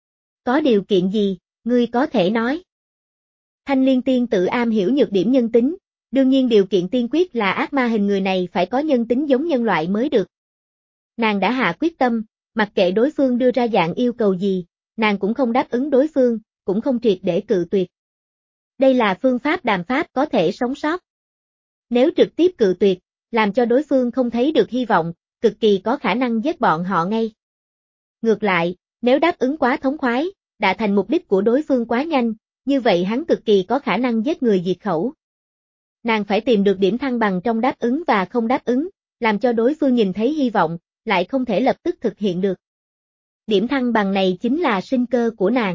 Có điều kiện gì, ngươi có thể nói. Thanh Liên Tiên Tử am hiểu nhược điểm nhân tính, đương nhiên điều kiện tiên quyết là ác ma hình người này phải có nhân tính giống nhân loại mới được. Nàng đã hạ quyết tâm, mặc kệ đối phương đưa ra dạng yêu cầu gì, nàng cũng không đáp ứng đối phương, cũng không triệt để cự tuyệt. Đây là phương pháp đàm pháp có thể sống sót. Nếu trực tiếp cự tuyệt, làm cho đối phương không thấy được hy vọng, cực kỳ có khả năng giết bọn họ ngay. Ngược lại, nếu đáp ứng quá thống khoái, đã thành mục đích của đối phương quá nhanh, như vậy hắn cực kỳ có khả năng giết người diệt khẩu. Nàng phải tìm được điểm thăng bằng trong đáp ứng và không đáp ứng, làm cho đối phương nhìn thấy hy vọng, lại không thể lập tức thực hiện được. Điểm thăng bằng này chính là sinh cơ của nàng.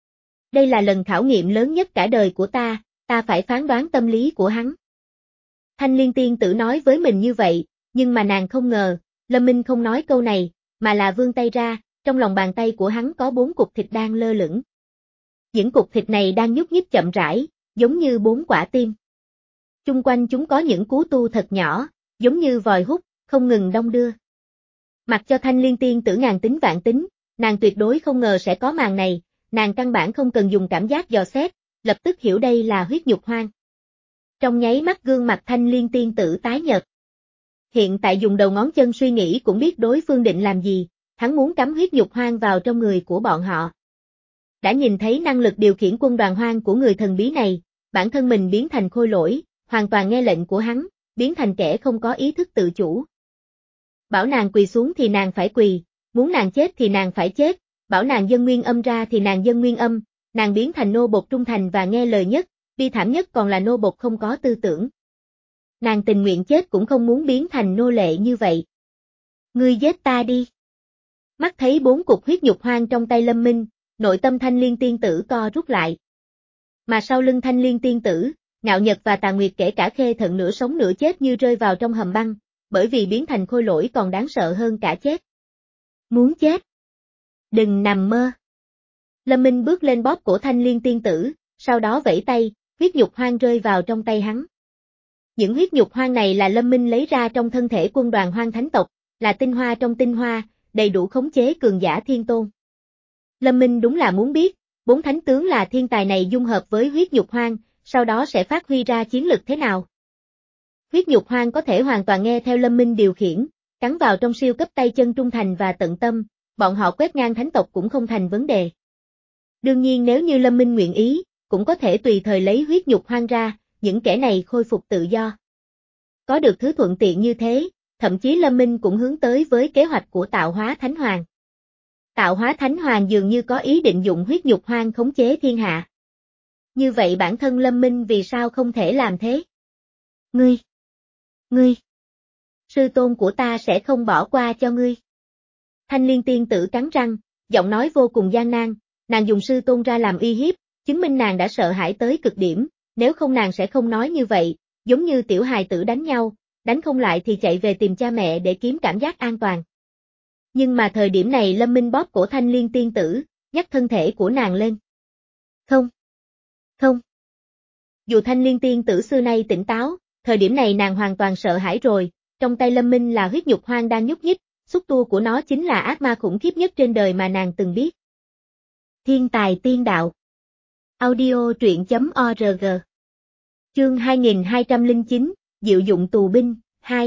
Đây là lần khảo nghiệm lớn nhất cả đời của ta, ta phải phán đoán tâm lý của hắn. Thanh Liên tiên tử nói với mình như vậy, nhưng mà nàng không ngờ, Lâm Minh không nói câu này, mà là vươn tay ra, trong lòng bàn tay của hắn có bốn cục thịt đang lơ lửng. Những cục thịt này đang nhúc nhích chậm rãi, giống như bốn quả tim. Chung quanh chúng có những cú tu thật nhỏ, giống như vòi hút, không ngừng đong đưa. Mặc cho Thanh Liên tiên tử ngàn tính vạn tính, nàng tuyệt đối không ngờ sẽ có màn này, nàng căn bản không cần dùng cảm giác dò xét, lập tức hiểu đây là huyết nhục hoang. Trong nháy mắt gương mặt Thanh Liên tiên tử tái nhợt. Hiện tại dùng đầu ngón chân suy nghĩ cũng biết đối phương định làm gì, hắn muốn cắm huyết nhục hoang vào trong người của bọn họ. Đã nhìn thấy năng lực điều khiển quân đoàn hoang của người thần bí này, bản thân mình biến thành khôi lỗi, hoàn toàn nghe lệnh của hắn, biến thành kẻ không có ý thức tự chủ. Bảo nàng quỳ xuống thì nàng phải quỳ, muốn nàng chết thì nàng phải chết, bảo nàng dâng nguyên âm ra thì nàng dâng nguyên âm, nàng biến thành nô bộc trung thành và nghe lời nhất, bi thảm nhất còn là nô bộc không có tư tưởng. Nàng tình nguyện chết cũng không muốn biến thành nô lệ như vậy. Ngươi giết ta đi. Mắt thấy bốn cục huyết nhục hoang trong tay Lâm Minh, nội tâm Thanh Liên tiên tử co rút lại. Mà sau lưng Thanh Liên tiên tử, Ngạo Nhật và Tà Nguyệt kể cả Khê Thận nửa sống nửa chết như rơi vào trong hầm băng, bởi vì biến thành khôi lỗi còn đáng sợ hơn cả chết. Muốn chết? Đừng nằm mơ. Lâm Minh bước lên bóp cổ Thanh Liên tiên tử, sau đó vẫy tay, huyết nhục hoang rơi vào trong tay hắn. Những huyết nhục hoang này là Lâm Minh lấy ra trong thân thể quân đoàn hoang thánh tộc, là tinh hoa trong tinh hoa, đầy đủ khống chế cường giả thiên tôn. Lâm Minh đúng là muốn biết, bốn thánh tướng là thiên tài này dung hợp với huyết nhục hoang, sau đó sẽ phát huy ra chiến lực thế nào. Huyết nhục hoang có thể hoàn toàn nghe theo Lâm Minh điều khiển, cắn vào trong siêu cấp tay chân trung thành và tận tâm, bọn họ quét ngang thánh tộc cũng không thành vấn đề. Đương nhiên nếu như Lâm Minh nguyện ý, cũng có thể tùy thời lấy huyết nhục hoang ra, những kẻ này khôi phục tự do. Có được thứ thuận tiện như thế, thậm chí Lâm Minh cũng hướng tới với kế hoạch của tạo hóa Thánh Hoàng. Tạo hóa Thánh Hoàng dường như có ý định dụng huyết nhục hoang khống chế thiên hạ. Như vậy bản thân Lâm Minh vì sao không thể làm thế? Ngươi! Ngươi! Sư tôn của ta sẽ không bỏ qua cho ngươi. Thanh Liên tiên tử cắn răng, giọng nói vô cùng gian nan, nàng dùng sư tôn ra làm uy hiếp, chứng minh nàng đã sợ hãi tới cực điểm, nếu không nàng sẽ không nói như vậy, giống như tiểu hài tử đánh nhau, đánh không lại thì chạy về tìm cha mẹ để kiếm cảm giác an toàn. Nhưng mà thời điểm này Lâm Minh bóp cổ Thanh Liên tiên tử, nhắc thân thể của nàng lên. Không. Không. Dù Thanh Liên tiên tử xưa nay tỉnh táo, thời điểm này nàng hoàn toàn sợ hãi rồi, trong tay Lâm Minh là huyết nhục hoang đang nhúc nhích, xúc tua của nó chính là ác ma khủng khiếp nhất trên đời mà nàng từng biết. Thiên tài tiên đạo. Audio truyện chấm org. Chương hai nghìn hai trăm lẻ chín, Diệu dụng tù binh, hai.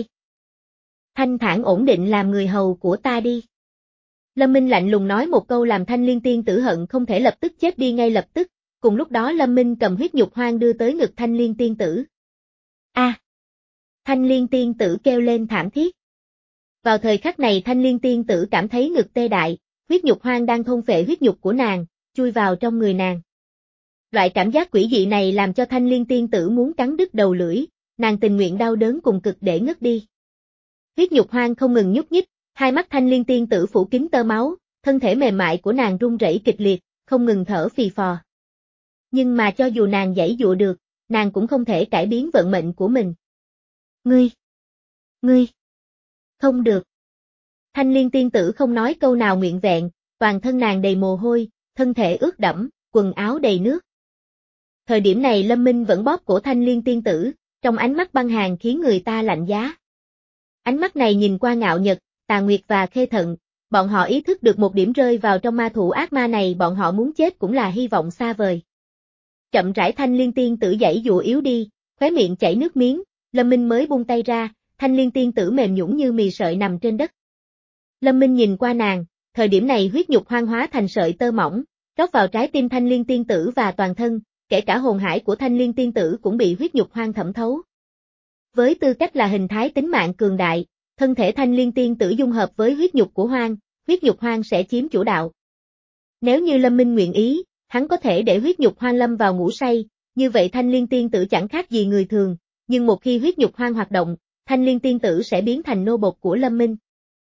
Thanh thản ổn định làm người hầu của ta đi. Lâm Minh lạnh lùng nói một câu làm Thanh Liên tiên tử hận không thể lập tức chết đi ngay lập tức, cùng lúc đó Lâm Minh cầm huyết nhục hoang đưa tới ngực Thanh Liên tiên tử. A! À, Thanh Liên tiên tử kêu lên thảm thiết. Vào thời khắc này Thanh Liên tiên tử cảm thấy ngực tê đại, huyết nhục hoang đang thôn phệ huyết nhục của nàng, chui vào trong người nàng. Loại cảm giác quỷ dị này làm cho Thanh Liên tiên tử muốn cắn đứt đầu lưỡi, nàng tình nguyện đau đớn cùng cực để ngất đi. Huyết nhục hoang không ngừng nhúc nhích, hai mắt Thanh Liên tiên tử phủ kín tơ máu, thân thể mềm mại của nàng run rẩy kịch liệt, không ngừng thở phì phò. Nhưng mà cho dù nàng giãy dụa được, nàng cũng không thể cải biến vận mệnh của mình. Ngươi! Ngươi! Không được! Thanh Liên tiên tử không nói câu nào nguyện vẹn, toàn thân nàng đầy mồ hôi, thân thể ướt đẫm, quần áo đầy nước. Thời điểm này Lâm Minh vẫn bóp cổ Thanh Liên tiên tử, trong ánh mắt băng hàn khiến người ta lạnh giá. Ánh mắt này nhìn qua Ngạo Nhật, Tà Nguyệt và Khê Thận, bọn họ ý thức được một điểm rơi vào trong ma thủ ác ma này bọn họ muốn chết cũng là hy vọng xa vời. Chậm rãi Thanh Liên tiên tử giãy dụa yếu đi, khóe miệng chảy nước miếng, Lâm Minh mới buông tay ra, Thanh Liên tiên tử mềm nhũn như mì sợi nằm trên đất. Lâm Minh nhìn qua nàng, thời điểm này huyết nhục hoang hóa thành sợi tơ mỏng, rót vào trái tim Thanh Liên tiên tử và toàn thân, kể cả hồn hải của Thanh Liên tiên tử cũng bị huyết nhục hoang thẩm thấu. Với tư cách là hình thái tính mạng cường đại, thân thể Thanh Liên tiên tử dung hợp với huyết nhục của hoang, huyết nhục hoang sẽ chiếm chủ đạo. Nếu như Lâm Minh nguyện ý, hắn có thể để huyết nhục hoang lâm vào ngủ say, như vậy Thanh Liên tiên tử chẳng khác gì người thường, nhưng một khi huyết nhục hoang hoạt động, Thanh Liên tiên tử sẽ biến thành nô bộc của Lâm Minh.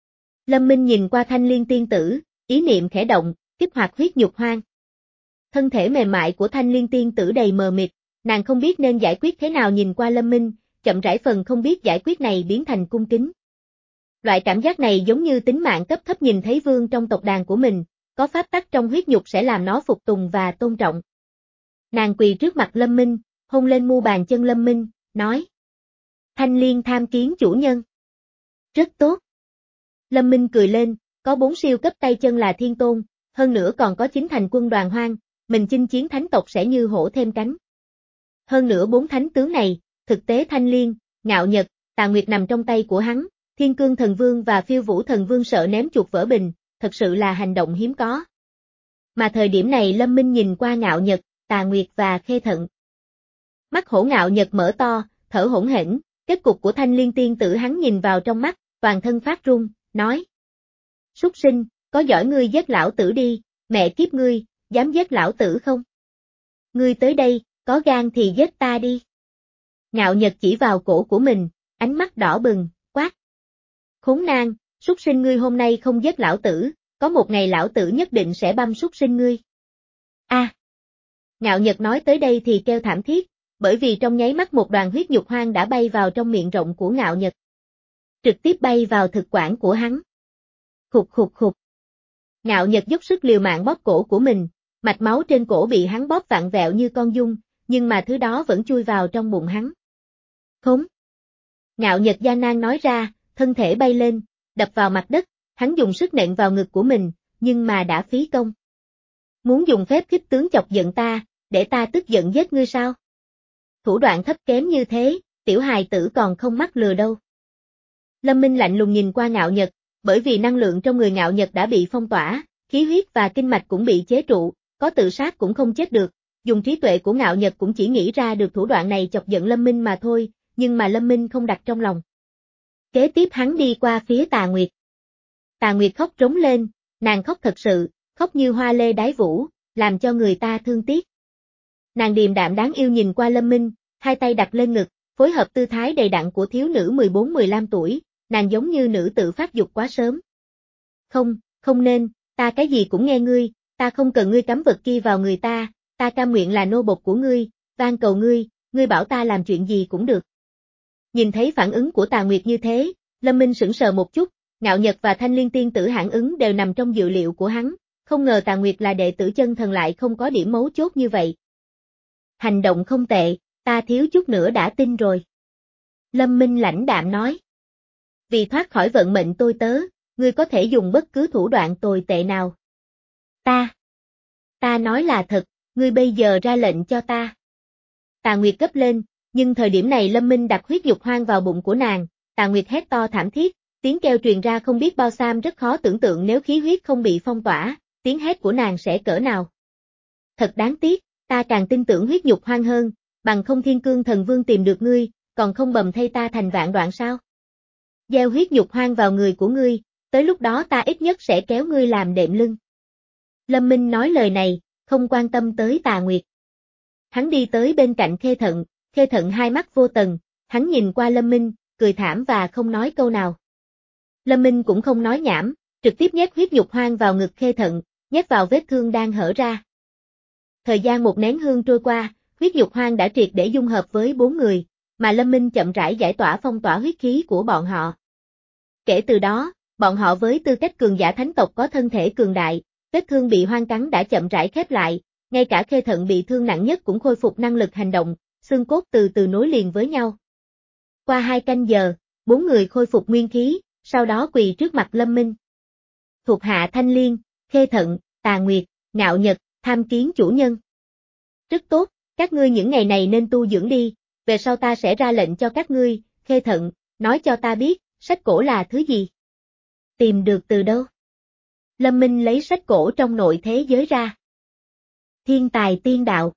Lâm Minh nhìn qua Thanh Liên tiên tử, ý niệm khẽ động, kích hoạt huyết nhục hoang. Thân thể mềm mại của Thanh Liên tiên tử đầy mờ mịt, nàng không biết nên giải quyết thế nào, nhìn qua Lâm Minh, chậm rãi phần không biết giải quyết này biến thành cung kính. Loại cảm giác này giống như tính mạng cấp thấp nhìn thấy vương trong tộc đàn của mình, có pháp tắc trong huyết nhục sẽ làm nó phục tùng và tôn trọng. Nàng quỳ trước mặt Lâm Minh, hôn lên mu bàn chân Lâm Minh, nói. Thanh Liên tham kiến chủ nhân. Rất tốt. Lâm Minh cười lên, có bốn siêu cấp tay chân là thiên tôn, hơn nữa còn có chín thành quân đoàn hoang, mình chinh chiến thánh tộc sẽ như hổ thêm cánh. Hơn nữa bốn thánh tướng này, thực tế Thanh Liên, Ngạo Nhật, Tà Nguyệt nằm trong tay của hắn, Thiên Cương Thần Vương và Phiêu Vũ Thần Vương sợ ném chuột vỡ bình, thật sự là hành động hiếm có. Mà thời điểm này Lâm Minh nhìn qua Ngạo Nhật, Tà Nguyệt và Khê Thận. Mắt hổ Ngạo Nhật mở to, thở hổn hển, kết cục của Thanh Liên tiên tử hắn nhìn vào trong mắt, toàn thân phát run, nói. Súc sinh, có giỏi ngươi giết lão tử đi, mẹ kiếp ngươi, dám giết lão tử không? Ngươi tới đây, có gan thì giết ta đi. Ngạo Nhật chỉ vào cổ của mình, ánh mắt đỏ bừng, quát. Khốn nạn, súc sinh ngươi hôm nay không giết lão tử, có một ngày lão tử nhất định sẽ băm súc sinh ngươi. A. À. Ngạo Nhật nói tới đây thì kêu thảm thiết, bởi vì trong nháy mắt một đoàn huyết nhục hoang đã bay vào trong miệng rộng của Ngạo Nhật. Trực tiếp bay vào thực quản của hắn. Khục khục khục. Ngạo Nhật dốc sức liều mạng bóp cổ của mình, mạch máu trên cổ bị hắn bóp vặn vẹo như con giun, nhưng mà thứ đó vẫn chui vào trong bụng hắn. Khốn. Ngạo Nhật gian nan nói ra, thân thể bay lên, đập vào mặt đất, hắn dùng sức nện vào ngực của mình, nhưng mà đã phí công. Muốn dùng phép khích tướng chọc giận ta, để ta tức giận giết ngươi sao? Thủ đoạn thấp kém như thế, tiểu hài tử còn không mắc lừa đâu. Lâm Minh lạnh lùng nhìn qua Ngạo Nhật, bởi vì năng lượng trong người Ngạo Nhật đã bị phong tỏa, khí huyết và kinh mạch cũng bị chế trụ, có tự sát cũng không chết được, dùng trí tuệ của Ngạo Nhật cũng chỉ nghĩ ra được thủ đoạn này chọc giận Lâm Minh mà thôi, nhưng mà Lâm Minh không đặt trong lòng. Kế tiếp hắn đi qua phía Tà Nguyệt. Tà Nguyệt khóc trống lên, nàng khóc thật sự, khóc như hoa lê đái vũ, làm cho người ta thương tiếc. Nàng điềm đạm đáng yêu nhìn qua Lâm Minh, hai tay đặt lên ngực, phối hợp tư thái đầy đặn của thiếu nữ mười bốn mười lăm tuổi, nàng giống như nữ tự phát dục quá sớm. Không, không nên, ta cái gì cũng nghe ngươi, ta không cần ngươi cắm vật kia vào người ta, ta cam nguyện là nô bộc của ngươi, van cầu ngươi, ngươi bảo ta làm chuyện gì cũng được. Nhìn thấy phản ứng của Tà Nguyệt như thế, Lâm Minh sững sờ một chút, Ngạo Nhật và Thanh Liên tiên tử phản ứng đều nằm trong dự liệu của hắn, không ngờ Tà Nguyệt là đệ tử chân thần lại không có điểm mấu chốt như vậy. Hành động không tệ, ta thiếu chút nữa đã tin rồi. Lâm Minh lãnh đạm nói. Vì thoát khỏi vận mệnh tôi tớ, ngươi có thể dùng bất cứ thủ đoạn tồi tệ nào. Ta. Ta nói là thật, ngươi bây giờ ra lệnh cho ta. Tà Nguyệt gấp lên, nhưng thời điểm này Lâm Minh đặt huyết nhục hoang vào bụng của nàng, Tà Nguyệt hét to thảm thiết, tiếng kêu truyền ra không biết bao xa, rất khó tưởng tượng nếu khí huyết không bị phong tỏa, tiếng hét của nàng sẽ cỡ nào. Thật đáng tiếc, ta càng tin tưởng huyết nhục hoang hơn, bằng không Thiên Cương Thần Vương tìm được ngươi, còn không bầm thay ta thành vạn đoạn sao? Gieo huyết nhục hoang vào người của ngươi, tới lúc đó ta ít nhất sẽ kéo ngươi làm đệm lưng. Lâm Minh nói lời này, không quan tâm tới Tà Nguyệt. Hắn đi tới bên cạnh Khê Thận, Khê Thận hai mắt vô tần, hắn nhìn qua Lâm Minh, cười thảm và không nói câu nào. Lâm Minh cũng không nói nhảm, trực tiếp nhét huyết nhục hoang vào ngực Khê Thận, nhét vào vết thương đang hở ra. Thời gian một nén hương trôi qua, huyết nhục hoang đã triệt để dung hợp với bốn người, mà Lâm Minh chậm rãi giải tỏa phong tỏa huyết khí của bọn họ. Kể từ đó, bọn họ với tư cách cường giả thánh tộc có thân thể cường đại, vết thương bị hoang cắn đã chậm rãi khép lại, ngay cả Khê Thận bị thương nặng nhất cũng khôi phục năng lực hành động, xương cốt từ từ nối liền với nhau. Qua hai canh giờ, bốn người khôi phục nguyên khí, sau đó quỳ trước mặt Lâm Minh. Thuộc hạ Thanh Liên, Khê Thận, Tà Nguyệt, Ngạo Nhật, tham kiến chủ nhân. Rất tốt, các ngươi những ngày này nên tu dưỡng đi, về sau ta sẽ ra lệnh cho các ngươi. Khê Thận, nói cho ta biết, sách cổ là thứ gì? Tìm được từ đâu? Lâm Minh lấy sách cổ trong nội thế giới ra. Thiên tài tiên đạo.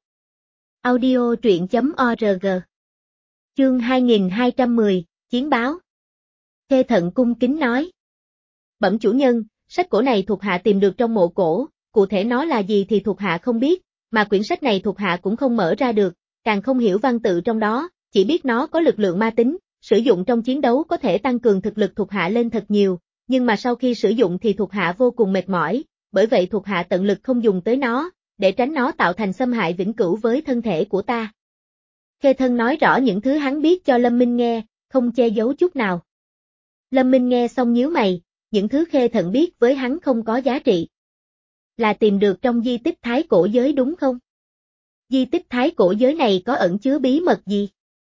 Audio truyện chấm org. Chương hai nghìn hai trăm mười, Chiến báo. Khê Thận cung kính nói. Bẩm chủ nhân, sách cổ này thuộc hạ tìm được trong mộ cổ, cụ thể nó là gì thì thuộc hạ không biết, mà quyển sách này thuộc hạ cũng không mở ra được, càng không hiểu văn tự trong đó, chỉ biết nó có lực lượng ma tính, sử dụng trong chiến đấu có thể tăng cường thực lực thuộc hạ lên thật nhiều, nhưng mà sau khi sử dụng thì thuộc hạ vô cùng mệt mỏi, bởi vậy thuộc hạ tận lực không dùng tới nó, để tránh nó tạo thành xâm hại vĩnh cửu với thân thể của ta. Khê Thân nói rõ những thứ hắn biết cho Lâm Minh nghe, không che giấu chút nào. Lâm Minh nghe xong nhíu mày, những thứ Khê Thận biết với hắn không có giá trị. Là tìm được trong di tích thái cổ giới đúng không? Di tích thái cổ giới này có ẩn chứa bí mật gì?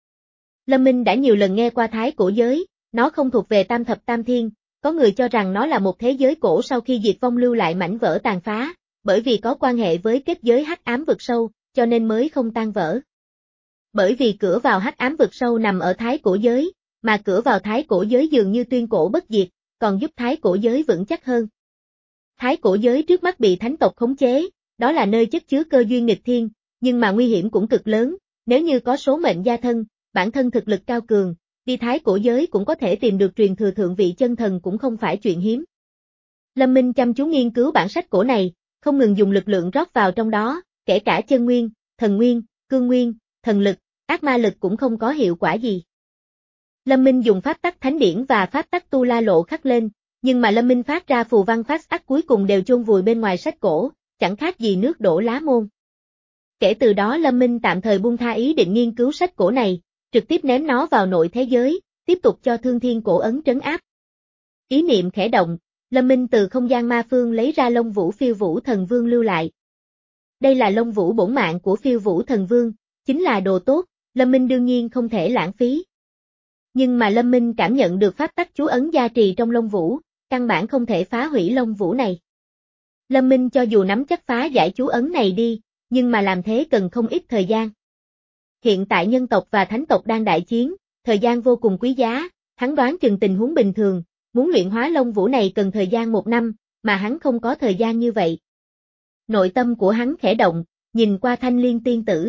Lâm Minh đã nhiều lần nghe qua thái cổ giới, nó không thuộc về tam thập tam thiên, có người cho rằng nó là một thế giới cổ sau khi diệt vong lưu lại mảnh vỡ tàn phá, bởi vì có quan hệ với kết giới hắc ám vực sâu, cho nên mới không tan vỡ. Bởi vì cửa vào hắc ám vực sâu nằm ở thái cổ giới, mà cửa vào thái cổ giới dường như tuyên cổ bất diệt, còn giúp thái cổ giới vững chắc hơn. Thái cổ giới trước mắt bị thánh tộc khống chế, đó là nơi chất chứa cơ duyên nghịch thiên, nhưng mà nguy hiểm cũng cực lớn, nếu như có số mệnh gia thân, bản thân thực lực cao cường, đi thái cổ giới cũng có thể tìm được truyền thừa thượng vị chân thần cũng không phải chuyện hiếm. Lâm Minh chăm chú nghiên cứu bản sách cổ này, không ngừng dùng lực lượng rót vào trong đó, kể cả chân nguyên, thần nguyên, cương nguyên, thần lực, ác ma lực cũng không có hiệu quả gì. Lâm Minh dùng pháp tắc thánh điển và pháp tắc tu la lộ khắc lên, nhưng mà Lâm Minh phát ra phù văn phát ác cuối cùng đều chôn vùi bên ngoài sách cổ, chẳng khác gì nước đổ lá môn. Kể từ đó Lâm Minh tạm thời buông tha ý định nghiên cứu sách cổ này, trực tiếp ném nó vào nội thế giới, tiếp tục cho Thương Thiên cổ ấn trấn áp. Ý niệm khẽ động, Lâm Minh từ không gian ma phương lấy ra Long Vũ Phiêu Vũ Thần Vương lưu lại. Đây là Long Vũ bổn mạng của Phiêu Vũ Thần Vương, chính là đồ tốt, Lâm Minh đương nhiên không thể lãng phí. Nhưng mà Lâm Minh cảm nhận được pháp tắc chú ấn gia trì trong Long Vũ, căn bản không thể phá hủy Long Vũ này. Lâm Minh cho dù nắm chắc phá giải chú ấn này đi, nhưng mà làm thế cần không ít thời gian. Hiện tại nhân tộc và thánh tộc đang đại chiến, thời gian vô cùng quý giá, hắn đoán chừng tình huống bình thường, muốn luyện hóa Long Vũ này cần thời gian một năm, mà hắn không có thời gian như vậy. Nội tâm của hắn khẽ động, nhìn qua Thanh Liên tiên tử.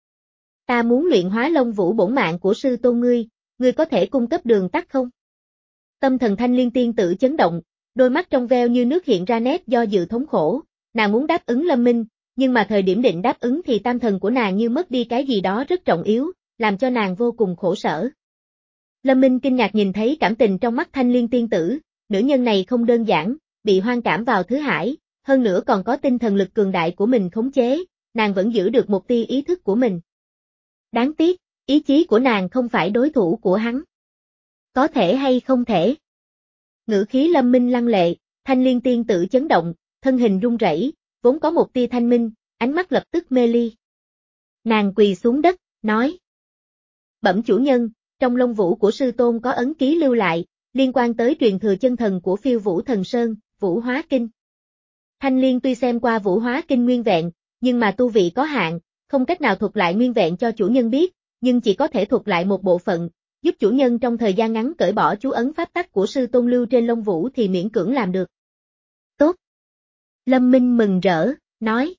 Ta muốn luyện hóa Long Vũ bổn mạng của sư tôn ngươi, ngươi có thể cung cấp đường tắt không? Tâm thần Thanh Liên tiên tử chấn động, đôi mắt trong veo như nước hiện ra nét do dự thống khổ, nàng muốn đáp ứng Lâm Minh, nhưng mà thời điểm định đáp ứng thì tam thần của nàng như mất đi cái gì đó rất trọng yếu, làm cho nàng vô cùng khổ sở. Lâm Minh kinh ngạc nhìn thấy cảm tình trong mắt Thanh Liên tiên tử, nữ nhân này không đơn giản, bị hoang cảm vào thứ hải, hơn nữa còn có tinh thần lực cường đại của mình khống chế, nàng vẫn giữ được một tia ý thức của mình. Đáng tiếc, ý chí của nàng không phải đối thủ của hắn. Có thể hay không thể? Ngữ khí Lâm Minh lăng lệ, Thanh Liên tiên tử chấn động, thân hình run rẩy, vốn có một tia thanh minh, ánh mắt lập tức mê ly. Nàng quỳ xuống đất, nói. Bẩm chủ nhân, trong Long Vũ của sư tôn có ấn ký lưu lại, liên quan tới truyền thừa chân thần của Phiêu Vũ Thần Sơn, Vũ Hóa Kinh. Thanh Liên tuy xem qua Vũ Hóa Kinh nguyên vẹn, nhưng mà tu vị có hạn, không cách nào thuật lại nguyên vẹn cho chủ nhân biết, nhưng chỉ có thể thuật lại một bộ phận, giúp chủ nhân trong thời gian ngắn cởi bỏ chú ấn pháp tắc của sư tôn lưu trên Long Vũ thì miễn cưỡng làm được. Tốt. Lâm Minh mừng rỡ, nói.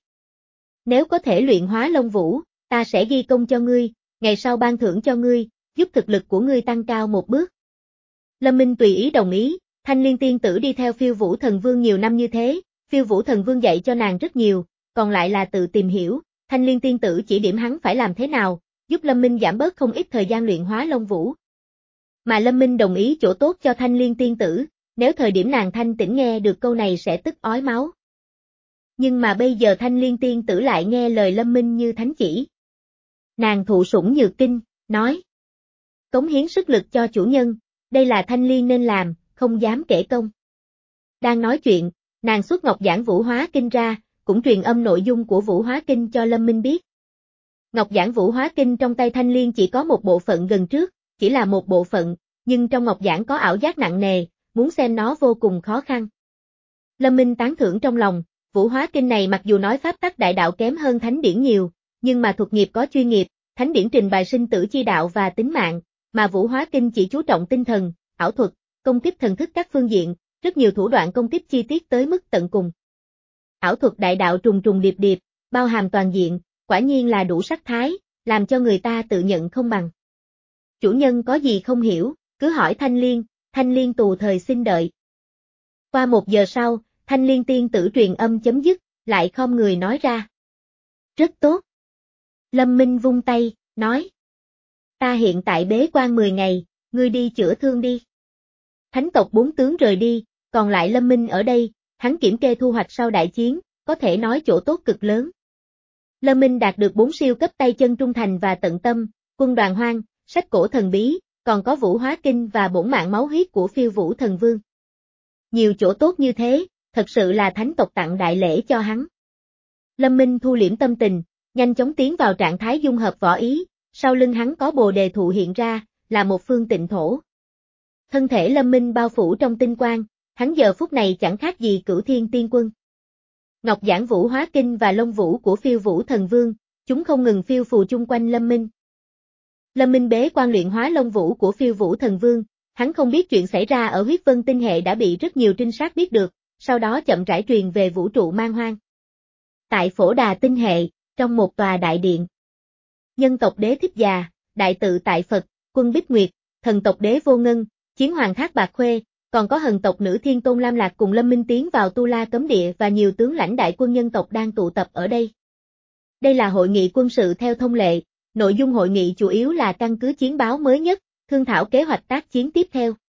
Nếu có thể luyện hóa Long Vũ, ta sẽ ghi công cho ngươi, ngày sau ban thưởng cho ngươi, giúp thực lực của ngươi tăng cao một bước. Lâm Minh tùy ý đồng ý, Thanh Liên tiên tử đi theo Phiêu Vũ Thần Vương nhiều năm như thế, Phiêu Vũ Thần Vương dạy cho nàng rất nhiều, còn lại là tự tìm hiểu, Thanh Liên tiên tử chỉ điểm hắn phải làm thế nào, giúp Lâm Minh giảm bớt không ít thời gian luyện hóa Long Vũ. Mà Lâm Minh đồng ý chỗ tốt cho Thanh Liên tiên tử, nếu thời điểm nàng thanh tĩnh nghe được câu này sẽ tức ói máu. Nhưng mà bây giờ Thanh Liên tiên tử lại nghe lời Lâm Minh như thánh chỉ. Nàng thụ sủng nhược kinh, nói. Cống hiến sức lực cho chủ nhân, đây là Thanh Liên nên làm, không dám kể công. Đang nói chuyện, nàng xuất ngọc giảng Vũ Hóa Kinh ra, cũng truyền âm nội dung của Vũ Hóa Kinh cho Lâm Minh biết. Ngọc giảng Vũ Hóa Kinh trong tay Thanh Liên chỉ có một bộ phận gần trước, chỉ là một bộ phận, nhưng trong ngọc giảng có ảo giác nặng nề, muốn xem nó vô cùng khó khăn. Lâm Minh tán thưởng trong lòng, Vũ Hóa Kinh này mặc dù nói pháp tắc đại đạo kém hơn thánh điển nhiều, nhưng mà thuật nghiệp có chuyên nghiệp, thánh điển trình bày sinh tử chi đạo và tính mạng, mà Vũ Hóa Kinh chỉ chú trọng tinh thần, ảo thuật, công kích thần thức các phương diện, rất nhiều thủ đoạn công kích chi tiết tới mức tận cùng. Ảo thuật đại đạo trùng trùng điệp điệp, bao hàm toàn diện, quả nhiên là đủ sắc thái, làm cho người ta tự nhận không bằng. Chủ nhân có gì không hiểu, cứ hỏi Thanh Liên, Thanh Liên tù thời xin đợi. Qua một giờ sau, Thanh Liên tiên tử truyền âm chấm dứt, lại khom người nói ra. Rất tốt. Lâm Minh vung tay, nói. Ta hiện tại bế quan mười ngày, ngươi đi chữa thương đi. Thánh tộc bốn tướng rời đi, còn lại Lâm Minh ở đây, hắn kiểm kê thu hoạch sau đại chiến, có thể nói chỗ tốt cực lớn. Lâm Minh đạt được bốn siêu cấp tay chân trung thành và tận tâm, quân đoàn hoang, sách cổ thần bí, còn có vũ hóa kinh và bổn mạng máu huyết của phiêu vũ thần vương. Nhiều chỗ tốt như thế, thật sự là thánh tộc tặng đại lễ cho hắn. Lâm Minh thu liễm tâm tình, nhanh chóng tiến vào trạng thái dung hợp võ ý, sau lưng hắn có bồ đề thụ hiện ra, là một phương tịnh thổ. Thân thể Lâm Minh bao phủ trong tinh quang, hắn giờ phút này chẳng khác gì Cửu Thiên Tiên Quân. Ngọc Giản Vũ Hóa Kinh và Long Vũ của phiêu vũ thần vương, chúng không ngừng phiêu phù chung quanh Lâm Minh. Lâm Minh bế quan luyện hóa Long Vũ của phiêu vũ thần vương, hắn không biết chuyện xảy ra ở huyết vân tinh hệ đã bị rất nhiều trinh sát biết được, sau đó chậm rãi truyền về vũ trụ man hoang. Tại Phổ Đà tinh hệ, trong một tòa đại điện. Nhân tộc đế Thích Già, đại tự tại Phật, quân Bích Nguyệt, thần tộc đế Vô Ngân, chiến hoàng Thác Bạc Khuê, còn có hần tộc nữ Thiên Tôn Lam Lạc cùng Lâm Minh tiến vào Tu La cấm địa và nhiều tướng lãnh đại quân nhân tộc đang tụ tập ở đây. Đây là hội nghị quân sự theo thông lệ, nội dung hội nghị chủ yếu là căn cứ chiến báo mới nhất, thương thảo kế hoạch tác chiến tiếp theo.